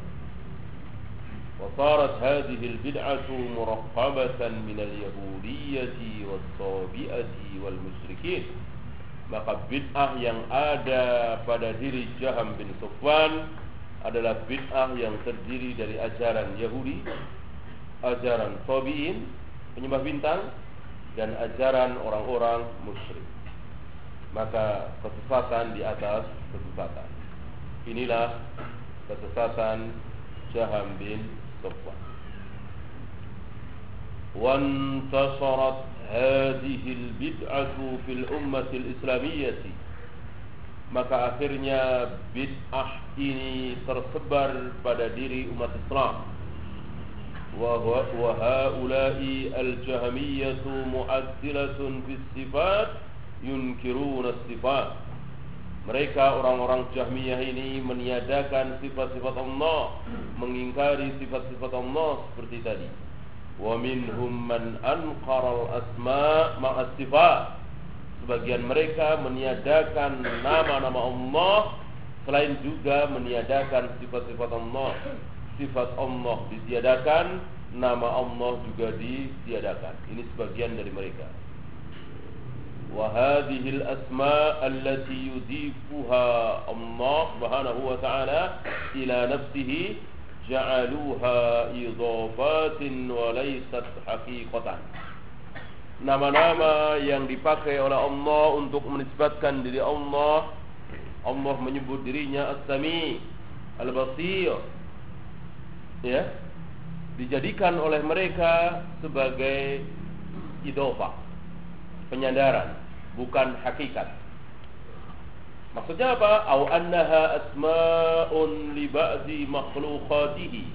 وصارت هذه البدعة مرقبة من اليهودية والصابئة والمشركين. Maka bid'ah yang ada pada diri Jaham bin Safwan adalah bid'ah yang terdiri dari ajaran Yahudi, ajaran Sabi'in, penyembah bintang, dan ajaran orang-orang musyrik. Maka kesesatan di atas kesesatan. Inilah kesesatan Jaham bin Safwan. وانتصرت هذه البدعة في الأمة الإسلامية. Maka akhirnya bid'ah ini tersebar pada diri umat Islam. Wa haula'i al-jahmiyatu mu'attilatun bis sifat yunkiruna as-sifat. Mereka orang-orang Jahmiyah ini meniadakan sifat-sifat Allah, mengingkari sifat-sifat Allah seperti tadi. Wa minhum man anqara al-asma' ma'a sifat. Sebagian mereka meniadakan nama-nama Allah, selain juga meniadakan sifat-sifat Allah. Sifat Allah ditiadakan, nama Allah juga ditiadakan. Ini sebagian dari mereka. Wa hadhihi al-asma' allati yudifuha Allah Subhanahu wa ta'ala ila nafsihi ja'aluha idhafatin wa laysat haqiqatan. Nama-nama yang dipakai oleh Allah untuk menisbatkan diri Allah, Allah menyebut dirinya As-Sami, Al-Basir, ya, dijadikan oleh mereka sebagai idhofah, penyandaran, bukan hakikat. Maksudnya apa? Au annaha asma'un li ba'di makhluqatihi.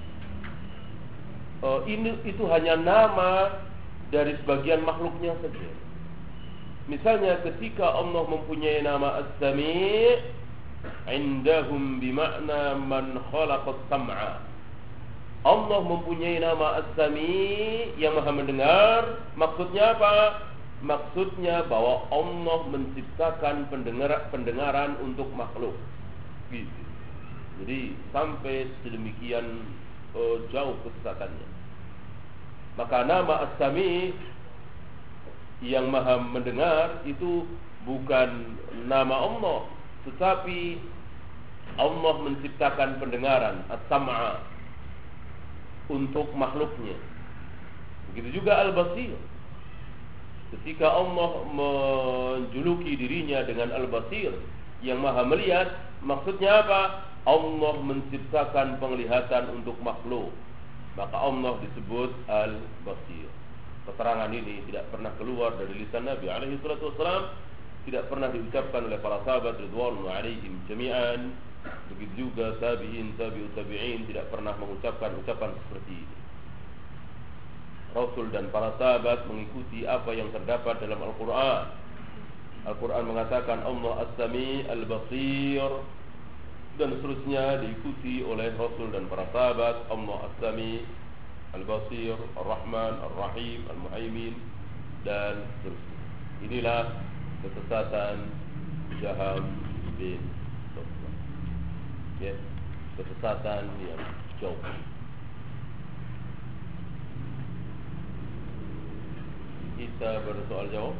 Uh, ini itu hanya nama dari sebagian makhluknya saja. Misalnya ketika Allah mempunyai nama As-Sami', indahum bima'na man khalaqas sam'a. Allah mempunyai nama As-Sami' yang Maha mendengar. Maksudnya apa? Maksudnya bahwa Allah menciptakan pendengar, pendengaran untuk makhluk. Gitu. Jadi sampai sedemikian uh, jauh kesesatannya. Maka nama As-Sami' yang Maha mendengar itu bukan nama Allah, tetapi Allah menciptakan pendengaran As-Sam'a untuk makhluknya. Begitu juga Al-Basir. Ketika Allah menjuluki dirinya dengan Al-Basir, yang Maha melihat, maksudnya apa? Allah menciptakan penglihatan untuk makhluk. Maka Allah disebut Al-Basir. Keterangan ini tidak pernah keluar dari lisan Nabi alaihi salatu wassalam, tidak pernah diucapkan oleh para sahabat ridwanullah alaihim jami'an. Begitu juga tabi'in, tabi'ut tabi'in tidak pernah mengucapkan ucapan seperti ini. Rasul dan para sahabat mengikuti apa yang terdapat dalam Al-Quran. Al-Quran mengatakan Allah As-Sami' Al-Basir, dan seterusnya diikuti oleh Rasul dan para sahabat. Allah As-Sami' Al-Basir, Ar-Rahman, Ar-Rahim, Al-Muhaimin, dan seterusnya. Inilah kesesatan Jaham bin Safwan, ya, kesesatan yang jauh. Kita bersoal jawab.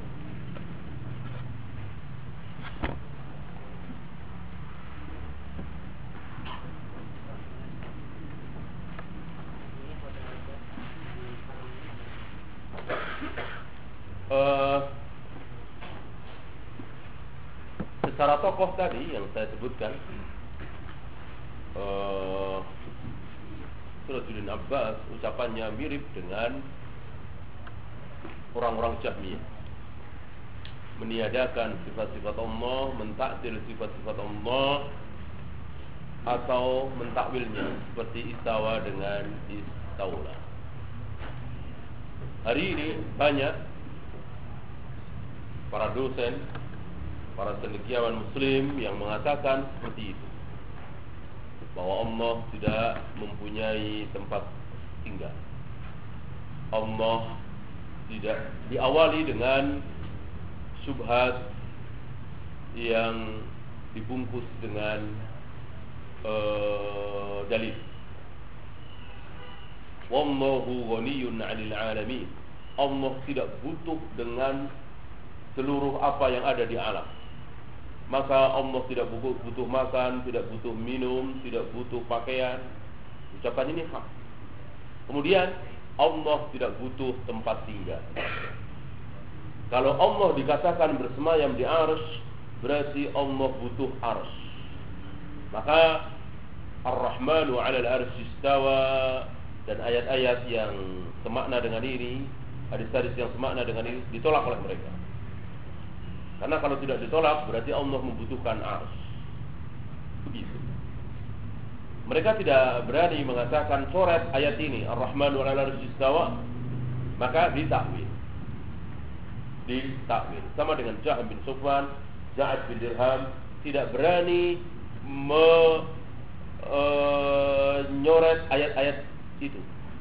Uh, secara tokoh tadi yang saya sebutkan, uh, Surajuddin Abbas ucapannya mirip dengan orang-orang Jahmiyah, meniadakan sifat-sifat Allah, mentakdil sifat-sifat Allah, atau mentakwilnya seperti istawa dengan istaula. Hari ini banyak para dosen, para cendekiawan muslim yang mengatakan seperti itu, bahwa Allah tidak mempunyai tempat tinggal. Allah tidak diawali dengan syubhat yang dibungkus dengan uh, dalil. Wallahu ghaniyun 'anil 'alamin. Allah tidak butuh dengan seluruh apa yang ada di alam. Maka Allah tidak butuh, butuh makan, tidak butuh minum, tidak butuh pakaian. Ucapan ini hak. Kemudian Allah tidak butuh tempat tinggal. Kalau Allah dikatakan bersemayam di arsy, berarti Allah butuh arsy. Maka Ar-Rahmanu 'alal arsy istawa, dan ayat-ayat yang semakna dengan ini, hadis-hadis yang semakna dengan ini ditolak oleh mereka. Karena kalau tidak ditolak berarti Allah membutuhkan arsy. Begitu. Mereka tidak berani mengatakan coret ayat ini Ar-Rahmanu 'alal arsy istawa, maka ditakwil. Ditakwil. Sama dengan Jahm bin Sufwan, Ja'ad bin Dirham tidak berani menyoret uh, ayat-ayat itu,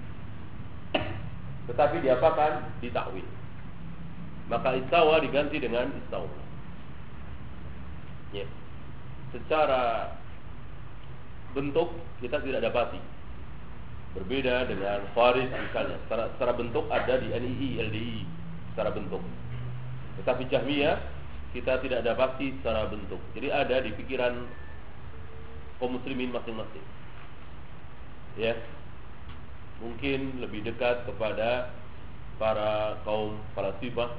tetapi diapakan? Ditakwil. Maka istawa diganti dengan istawla. Ya. Secara bentuk kita tidak dapati. Berbeda dengan Faris misalnya. Secara, secara bentuk ada di N I I, L D I secara bentuk. Tetapi Jahmiyah kita tidak dapati secara bentuk. Jadi ada di pikiran kaum muslimin masing-masing. Ya. Mungkin lebih dekat kepada para kaum falasifah,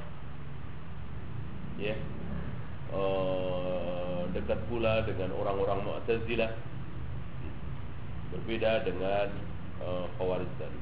ya, e, dekat pula dengan orang-orang Mu'tazilah, berbeda dengan e, Khawarij tadi.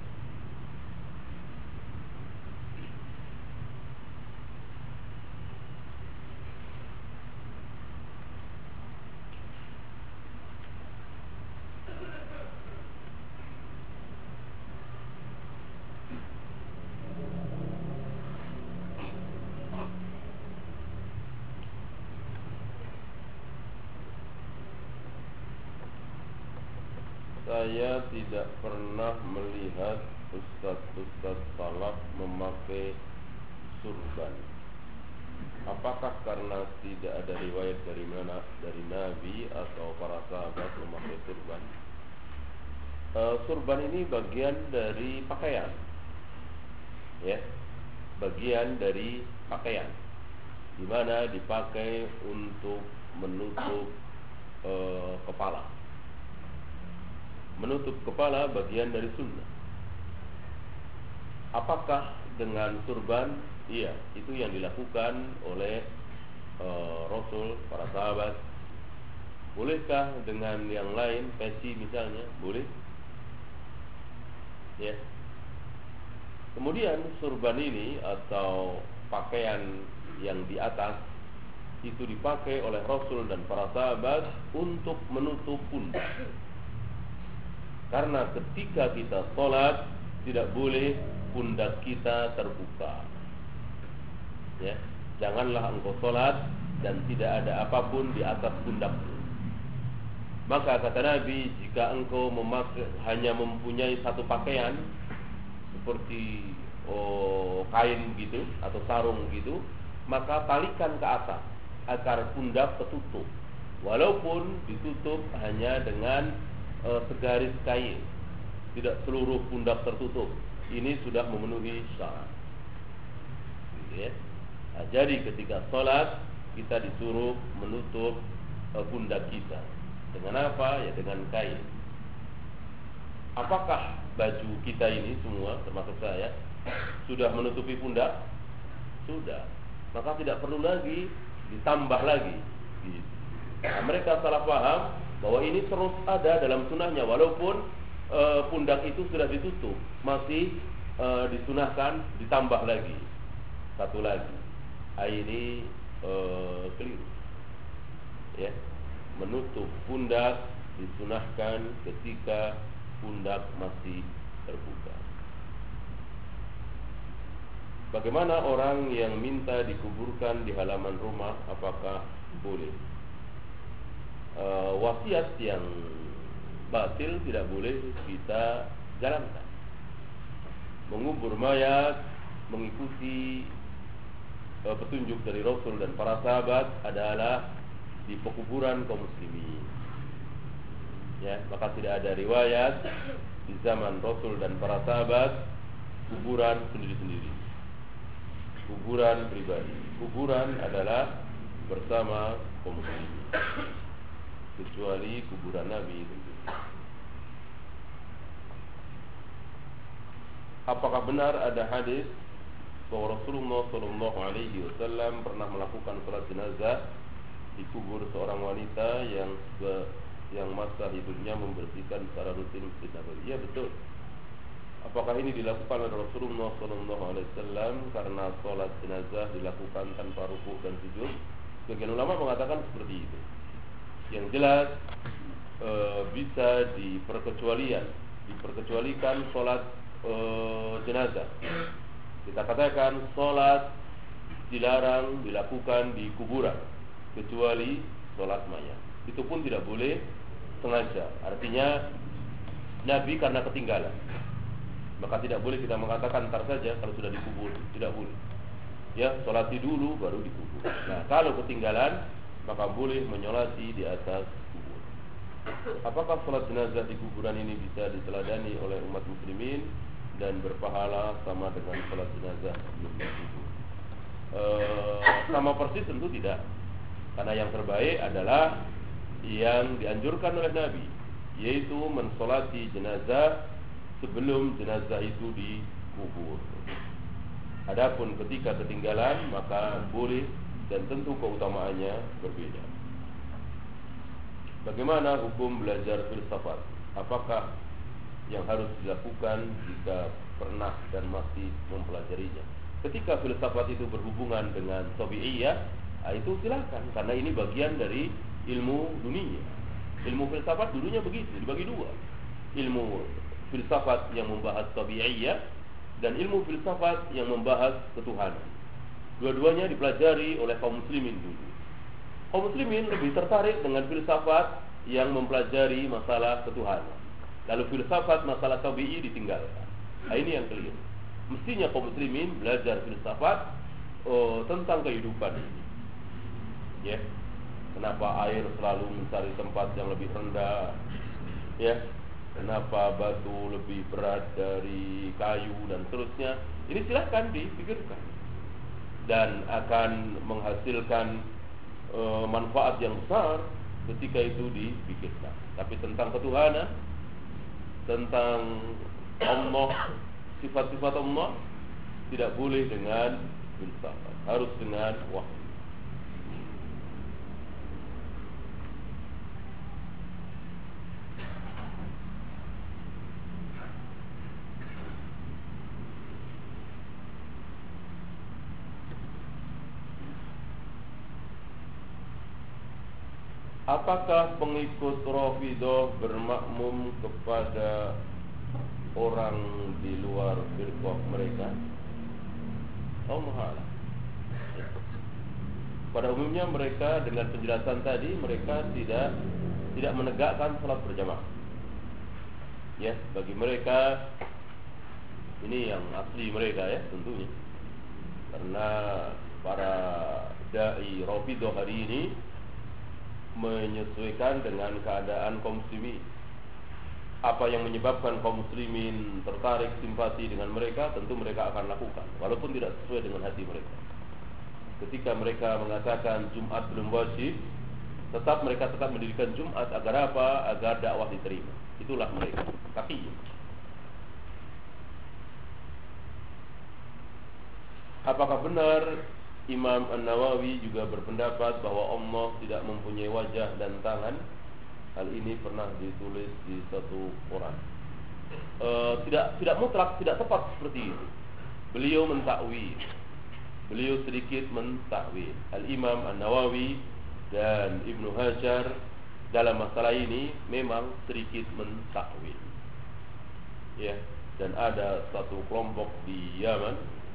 Saya tidak pernah melihat ustaz-ustaz salaf memakai surban. Apakah karena tidak ada riwayat dari mana, dari Nabi atau para sahabat memakai surban? E, surban ini bagian dari pakaian, ya, bagian dari pakaian, di mana dipakai untuk menutup e, kepala. Menutup kepala bagian dari sunnah. Apakah dengan surban? Iya, itu yang dilakukan oleh uh, Rasul, para sahabat. Bolehkah dengan yang lain, peci misalnya? Boleh. Ya. Kemudian surban ini atau pakaian yang di atas itu dipakai oleh Rasul dan para sahabat untuk menutup pundak. Karena ketika kita sholat tidak boleh pundak kita terbuka. Ya, janganlah engkau sholat dan tidak ada apapun di atas pundakmu. Maka kata Nabi, jika engkau memakai, hanya mempunyai satu pakaian seperti oh, kain gitu atau sarung gitu, maka talikan ke atas agar pundak tertutup. Walaupun ditutup hanya dengan Uh, segaris kain, tidak seluruh pundak tertutup. Ini sudah memenuhi syarat. Ya. Nah, jadi ketika sholat kita disuruh menutup uh, pundak kita. Dengan apa? Ya dengan kain. Apakah baju kita ini semua, termasuk saya, sudah menutupi pundak? Sudah. Maka tidak perlu lagi ditambah lagi. Gitu. Nah, mereka salah paham bahwa ini terus ada dalam sunnahnya, walaupun e, pundak itu sudah ditutup, masih e, disunahkan ditambah lagi satu lagi. Nah, ini e, keliru. Ya, menutup pundak disunahkan ketika pundak masih terbuka. Bagaimana orang yang minta dikuburkan di halaman rumah, apakah boleh? E, wasiat yang batil tidak boleh kita jalankan. Mengubur mayat mengikuti e, petunjuk dari Rasul dan para sahabat adalah di pekuburan kaum muslimin. Ya, maka tidak ada riwayat di zaman Rasul dan para sahabat kuburan sendiri-sendiri, kuburan pribadi. Kuburan adalah bersama kaum muslimin, kecuali kuburan Nabi tentu. Apakah benar ada hadis bahwa Rasulullah Shallallahu Alaihi Wasallam pernah melakukan salat jenazah di kubur seorang wanita yang yang masa hidupnya membersihkan secara rutin masjid Nabawi? Ya, betul. Apakah ini dilakukan oleh Rasulullah Shallallahu Alaihi Wasallam karena salat jenazah dilakukan tanpa rukuk dan sujud? Sebagian ulama mengatakan seperti itu. Yang jelas e, bisa diperkecualian, diperkecualikan salat e, jenazah. Kita katakan salat dilarang dilakukan di kuburan kecuali salat mayat. Itu pun tidak boleh sengaja. Artinya Nabi karena ketinggalan, maka tidak boleh kita mengatakan ntar saja kalau sudah dikubur. Tidak boleh. Ya, sholati dulu baru dikubur. Nah, kalau ketinggalan maka boleh menyolati di atas kubur. Apakah sholat jenazah di kuburan ini bisa diteladani oleh umat muslimin dan berpahala sama dengan sholat jenazah sebelum dikubur? E, sama persis tentu tidak. Karena yang terbaik adalah yang dianjurkan oleh Nabi, yaitu mensolati jenazah sebelum jenazah itu dikubur. Adapun ketika ketinggalan maka boleh, dan tentu keutamaannya berbeda. Bagaimana hukum belajar filsafat? Apakah yang harus dilakukan jika pernah dan masih mempelajarinya? Ketika filsafat itu berhubungan dengan tabi'iyah, itu silakan, karena ini bagian dari ilmu dunia. Ilmu filsafat dulunya begitu, dibagi dua. Ilmu filsafat yang membahas tabi'iyah dan ilmu filsafat yang membahas ketuhanan. Dua-duanya dipelajari oleh kaum muslimin dulu. Kaum muslimin lebih tertarik dengan filsafat yang mempelajari masalah ketuhanan. Lalu filsafat masalah tabi'i ditinggalkan. Nah, ini yang keliru. Mestinya kaum muslimin belajar filsafat oh, tentang kehidupan ini. Ya, yeah. Kenapa air selalu mencari tempat yang lebih rendah? Ya, yeah. Kenapa batu lebih berat dari kayu dan seterusnya? Ini silahkan dipikirkan dan akan menghasilkan e, manfaat yang besar ketika itu dipikirkan. Tapi tentang ketuhanan, tentang Allah, sifat-sifat Allah, tidak boleh dengan filsafat, harus dengan wahyu. Apakah pengikut Rafidhah bermakmum kepada orang di luar firqah mereka? Allah a'lam. Pada umumnya mereka dengan penjelasan tadi mereka tidak tidak menegakkan salat berjamaah. Ya, bagi mereka ini yang asli mereka ya tentunya. Karena para dai Rafidhah hari ini menyesuaikan dengan keadaan kaum muslimin. Apa yang menyebabkan kaum muslimin tertarik simpati dengan mereka, tentu mereka akan lakukan walaupun tidak sesuai dengan hati mereka. Ketika mereka mengatakan Jumat belum wajib, tetap mereka tetap mendirikan Jumat agar apa? Agar dakwah diterima. Itulah mereka. Tapi apakah benar Imam An-Nawawi juga berpendapat bahwa Allah tidak mempunyai wajah dan tangan? Hal ini pernah ditulis di satu Quran. E, tidak tidak mutlak, tidak tepat seperti itu. Beliau mentakwil. Beliau sedikit mentakwil. Al-Imam An-Nawawi dan Ibnu Hajar dalam masalah ini memang sedikit mentakwil. Ya, dan ada satu kelompok di Yaman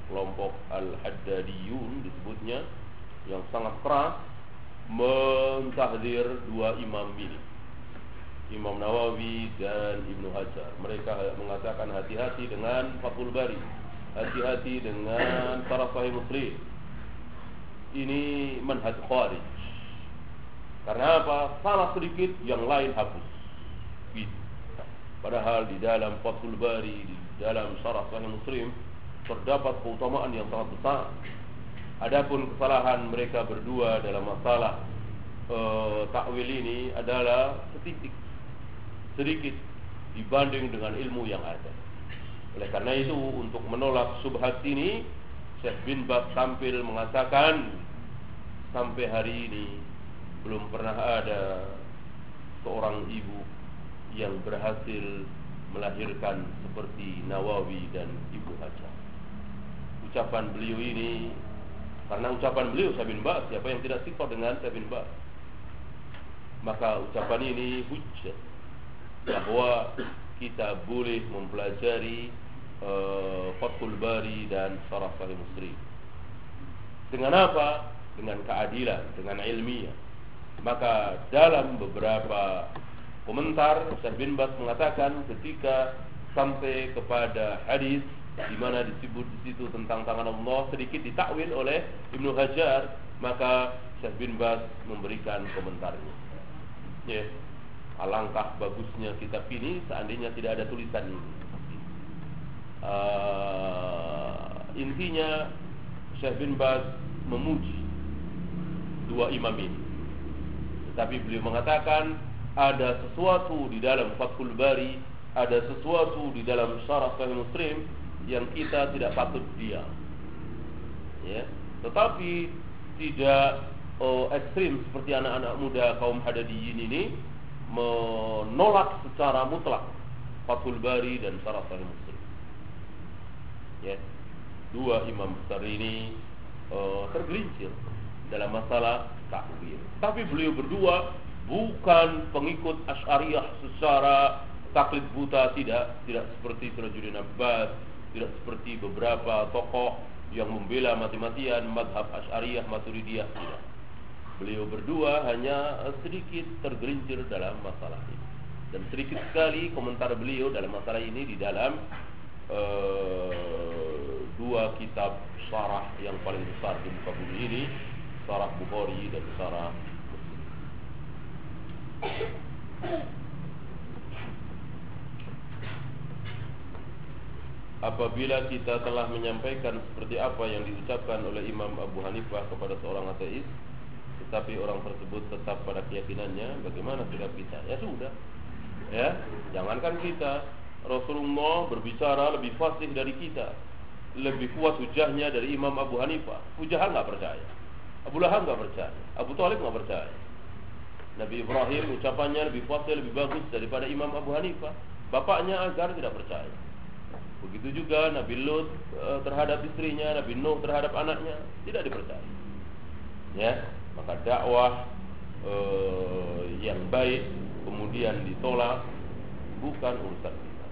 kelompok Al-Haddadiyun disebutnya, yang sangat keras mentahdir dua imam ini, Imam Nawawi dan Ibnu Hajar. Mereka mengatakan hati-hati dengan Fathul Bari, hati-hati dengan Syarah Sahih Muslim. Ini manhaj kharij. Karena apa? Salah sedikit, yang lain hapus. Gitu. Padahal di dalam Fathul Bari, di dalam Syarah Sahih Muslim terdapat keutamaan yang sangat besar. Adapun kesalahan mereka berdua dalam masalah uh, takwil ini adalah setitik, sedikit dibanding dengan ilmu yang ada. Oleh karena itu, untuk menolak subhat ini, Syekh bin Baz tampil mengatakan, sampai hari ini belum pernah ada seorang ibu yang berhasil melahirkan seperti Nawawi dan Ibnu Hajar. Ucapan beliau ini, karena ucapan beliau Syekh bin Baz, siapa yang tidak sifat dengan Syekh bin Baz, maka ucapan ini hujjah bahwa kita boleh mempelajari uh, Fathul Bari dan Syarah Sahih Muslim. Dengan apa? Dengan keadilan, dengan ilmiah. Maka dalam beberapa komentar, Syekh bin Baz mengatakan ketika sampai kepada hadis di mana disebut di situ tentang tangan Allah sedikit ditakwil oleh Ibnu Hajar, maka Syekh bin Baz memberikan komentarnya. Ya, alangkah bagusnya kitab ini seandainya tidak ada tulisan ini. Uh, intinya Syekh bin Baz memuji dua imam ini, tetapi beliau mengatakan ada sesuatu di dalam Fathul Bari, ada sesuatu di dalam Syarah Sahih Muslim yang kita tidak patut diam. Ya, tetapi tidak oh, ekstrim seperti anak-anak muda kaum Haddadiyin ini menolak secara mutlak Fathul Bari dan Syarah Sahih Muslim. Ya, dua imam besar ini uh, tergelincir dalam masalah takwil. Tapi beliau berdua bukan pengikut Asy'ariyah secara taklid buta, tidak, tidak seperti Sirajuddin Abbas, tidak seperti beberapa tokoh yang membela mati-matian mazhab Asy'ariyah Maturidiyah, tidak. Beliau berdua hanya sedikit tergelincir dalam masalah ini, dan sedikit sekali komentar beliau dalam masalah ini di dalam uh, dua kitab syarah yang paling besar di muka bumi ini, Syarah Bukhari dan Syarah Muslim. Apabila kita telah menyampaikan seperti apa yang diucapkan oleh Imam Abu Hanifah kepada seorang ateis, tetapi orang tersebut tetap pada keyakinannya, bagaimana sikap kita? Ya sudah, ya, jangankan kita, Rasulullah berbicara lebih fasih dari kita, lebih kuat hujahnya dari Imam Abu Hanifah. Abu Jahal nggak percaya, Abu Lahab nggak percaya, Abu Thalib nggak percaya. Nabi Ibrahim ucapannya lebih fasih, lebih bagus daripada Imam Abu Hanifah. Bapaknya Azhar tidak percaya. Begitu juga Nabi Lut e, terhadap istrinya, Nabi Nuh terhadap anaknya tidak dipercaya. Ya, maka dakwah e, yang baik kemudian ditolak bukan urusan kita.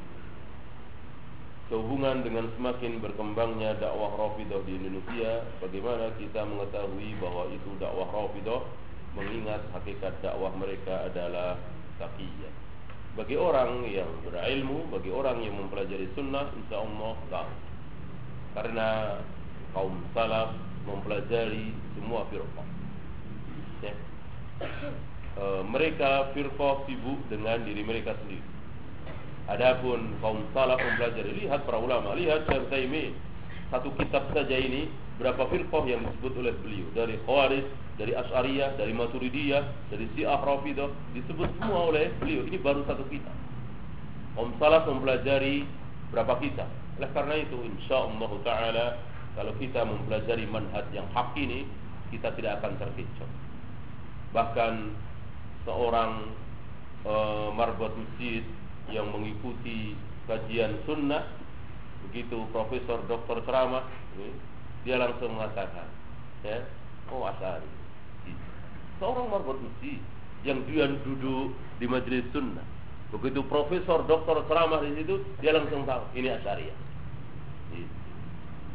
Sehubungan dengan semakin berkembangnya dakwah Rafidhah di Indonesia, bagaimana kita mengetahui bahwa itu dakwah Rafidhah, mengingat hakikat dakwah mereka adalah taqiyah. Bagi orang yang berilmu, bagi orang yang mempelajari sunnah, insya Allah tahu. Karena kaum salaf mempelajari semua firqah. Ya. E, mereka firqah sibuk dengan diri mereka sendiri. Adapun kaum salaf mempelajari, lihat para ulama, lihat Syekh Utsaimin, satu kitab saja ini berapa firqah yang disebut oleh beliau, dari Khawarij, dari Asy'ariyah, dari Maturidiyah, dari Syiah Rafidhah, disebut semua oleh beliau. Ini baru satu kitab. Kaum salaf mempelajari berapa kitab. Oleh karena itu, insyaallah taala, kalau kita mempelajari manhaj yang hak ini, kita tidak akan terkecoh. Bahkan seorang e, marbot masjid yang mengikuti kajian sunnah, begitu profesor doktor ceramah, dia langsung mengatakan, ya, oh Asy'ari. Seorang marbot masjid yang dia duduk di majelis sunnah, begitu profesor doktor ceramah di situ, dia langsung tahu ini Asy'ariyah.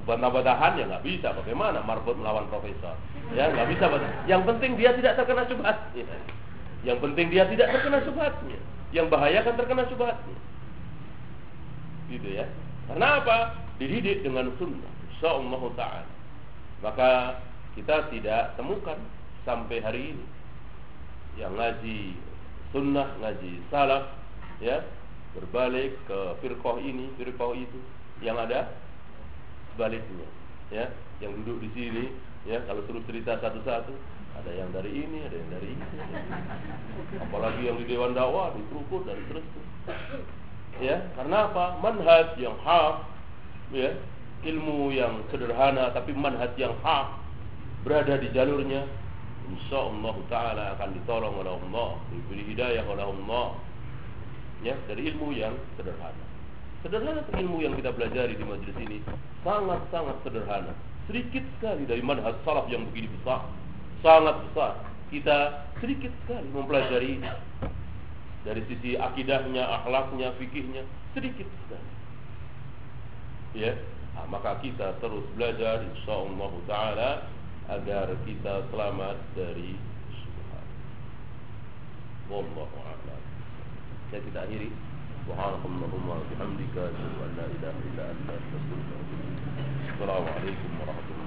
bantah-bantahan ya nggak bisa. Bagaimana marbot melawan profesor? Ya nggak bisa. Yang penting dia tidak terkena syubhatnya. Yang penting dia tidak terkena syubhatnya. Yang bahaya kan terkena syubhatnya. Gitu ya. Karena apa? Dididik dengan sunnah. Insyaallah ta'ala. Maka kita tidak temukan sampai hari ini yang ngaji sunnah, ngaji salaf, ya, berbalik ke firqah ini, firqah itu, yang ada sebaliknya, ya, yang duduk di sini, ya, kalau terus cerita satu-satu, ada yang dari ini, ada yang dari ini, apalagi yang di dewan dakwah, di Trukut dan seterusnya, ya, karena apa? Manhaj yang hak, ya, ilmu yang sederhana, tapi manhaj yang hak berada di jalurnya, insyaallah ta'ala akan ditolong oleh Allah, diberi hidayah oleh Allah, ya, dari ilmu yang sederhana. Sederhana ilmu yang kita pelajari di majelis ini sangat-sangat sederhana. Sedikit sekali dari manhaj salaf yang begini besar, sangat besar. Kita sedikit sekali mempelajari dari sisi akidahnya, akhlaknya, fikihnya, sedikit sekali. Ya, nah, maka kita terus belajar insyaallah ta'ala agar kita selamat dari syubhat. Wallahu a'lam. Saya kita akhiri. Subhanakallahumma wa bihamdika asyhadu an la ilaha illa anta astaghfiruka wa atubu ilaik. Assalamualaikum warahmatullahi wabarakatuh.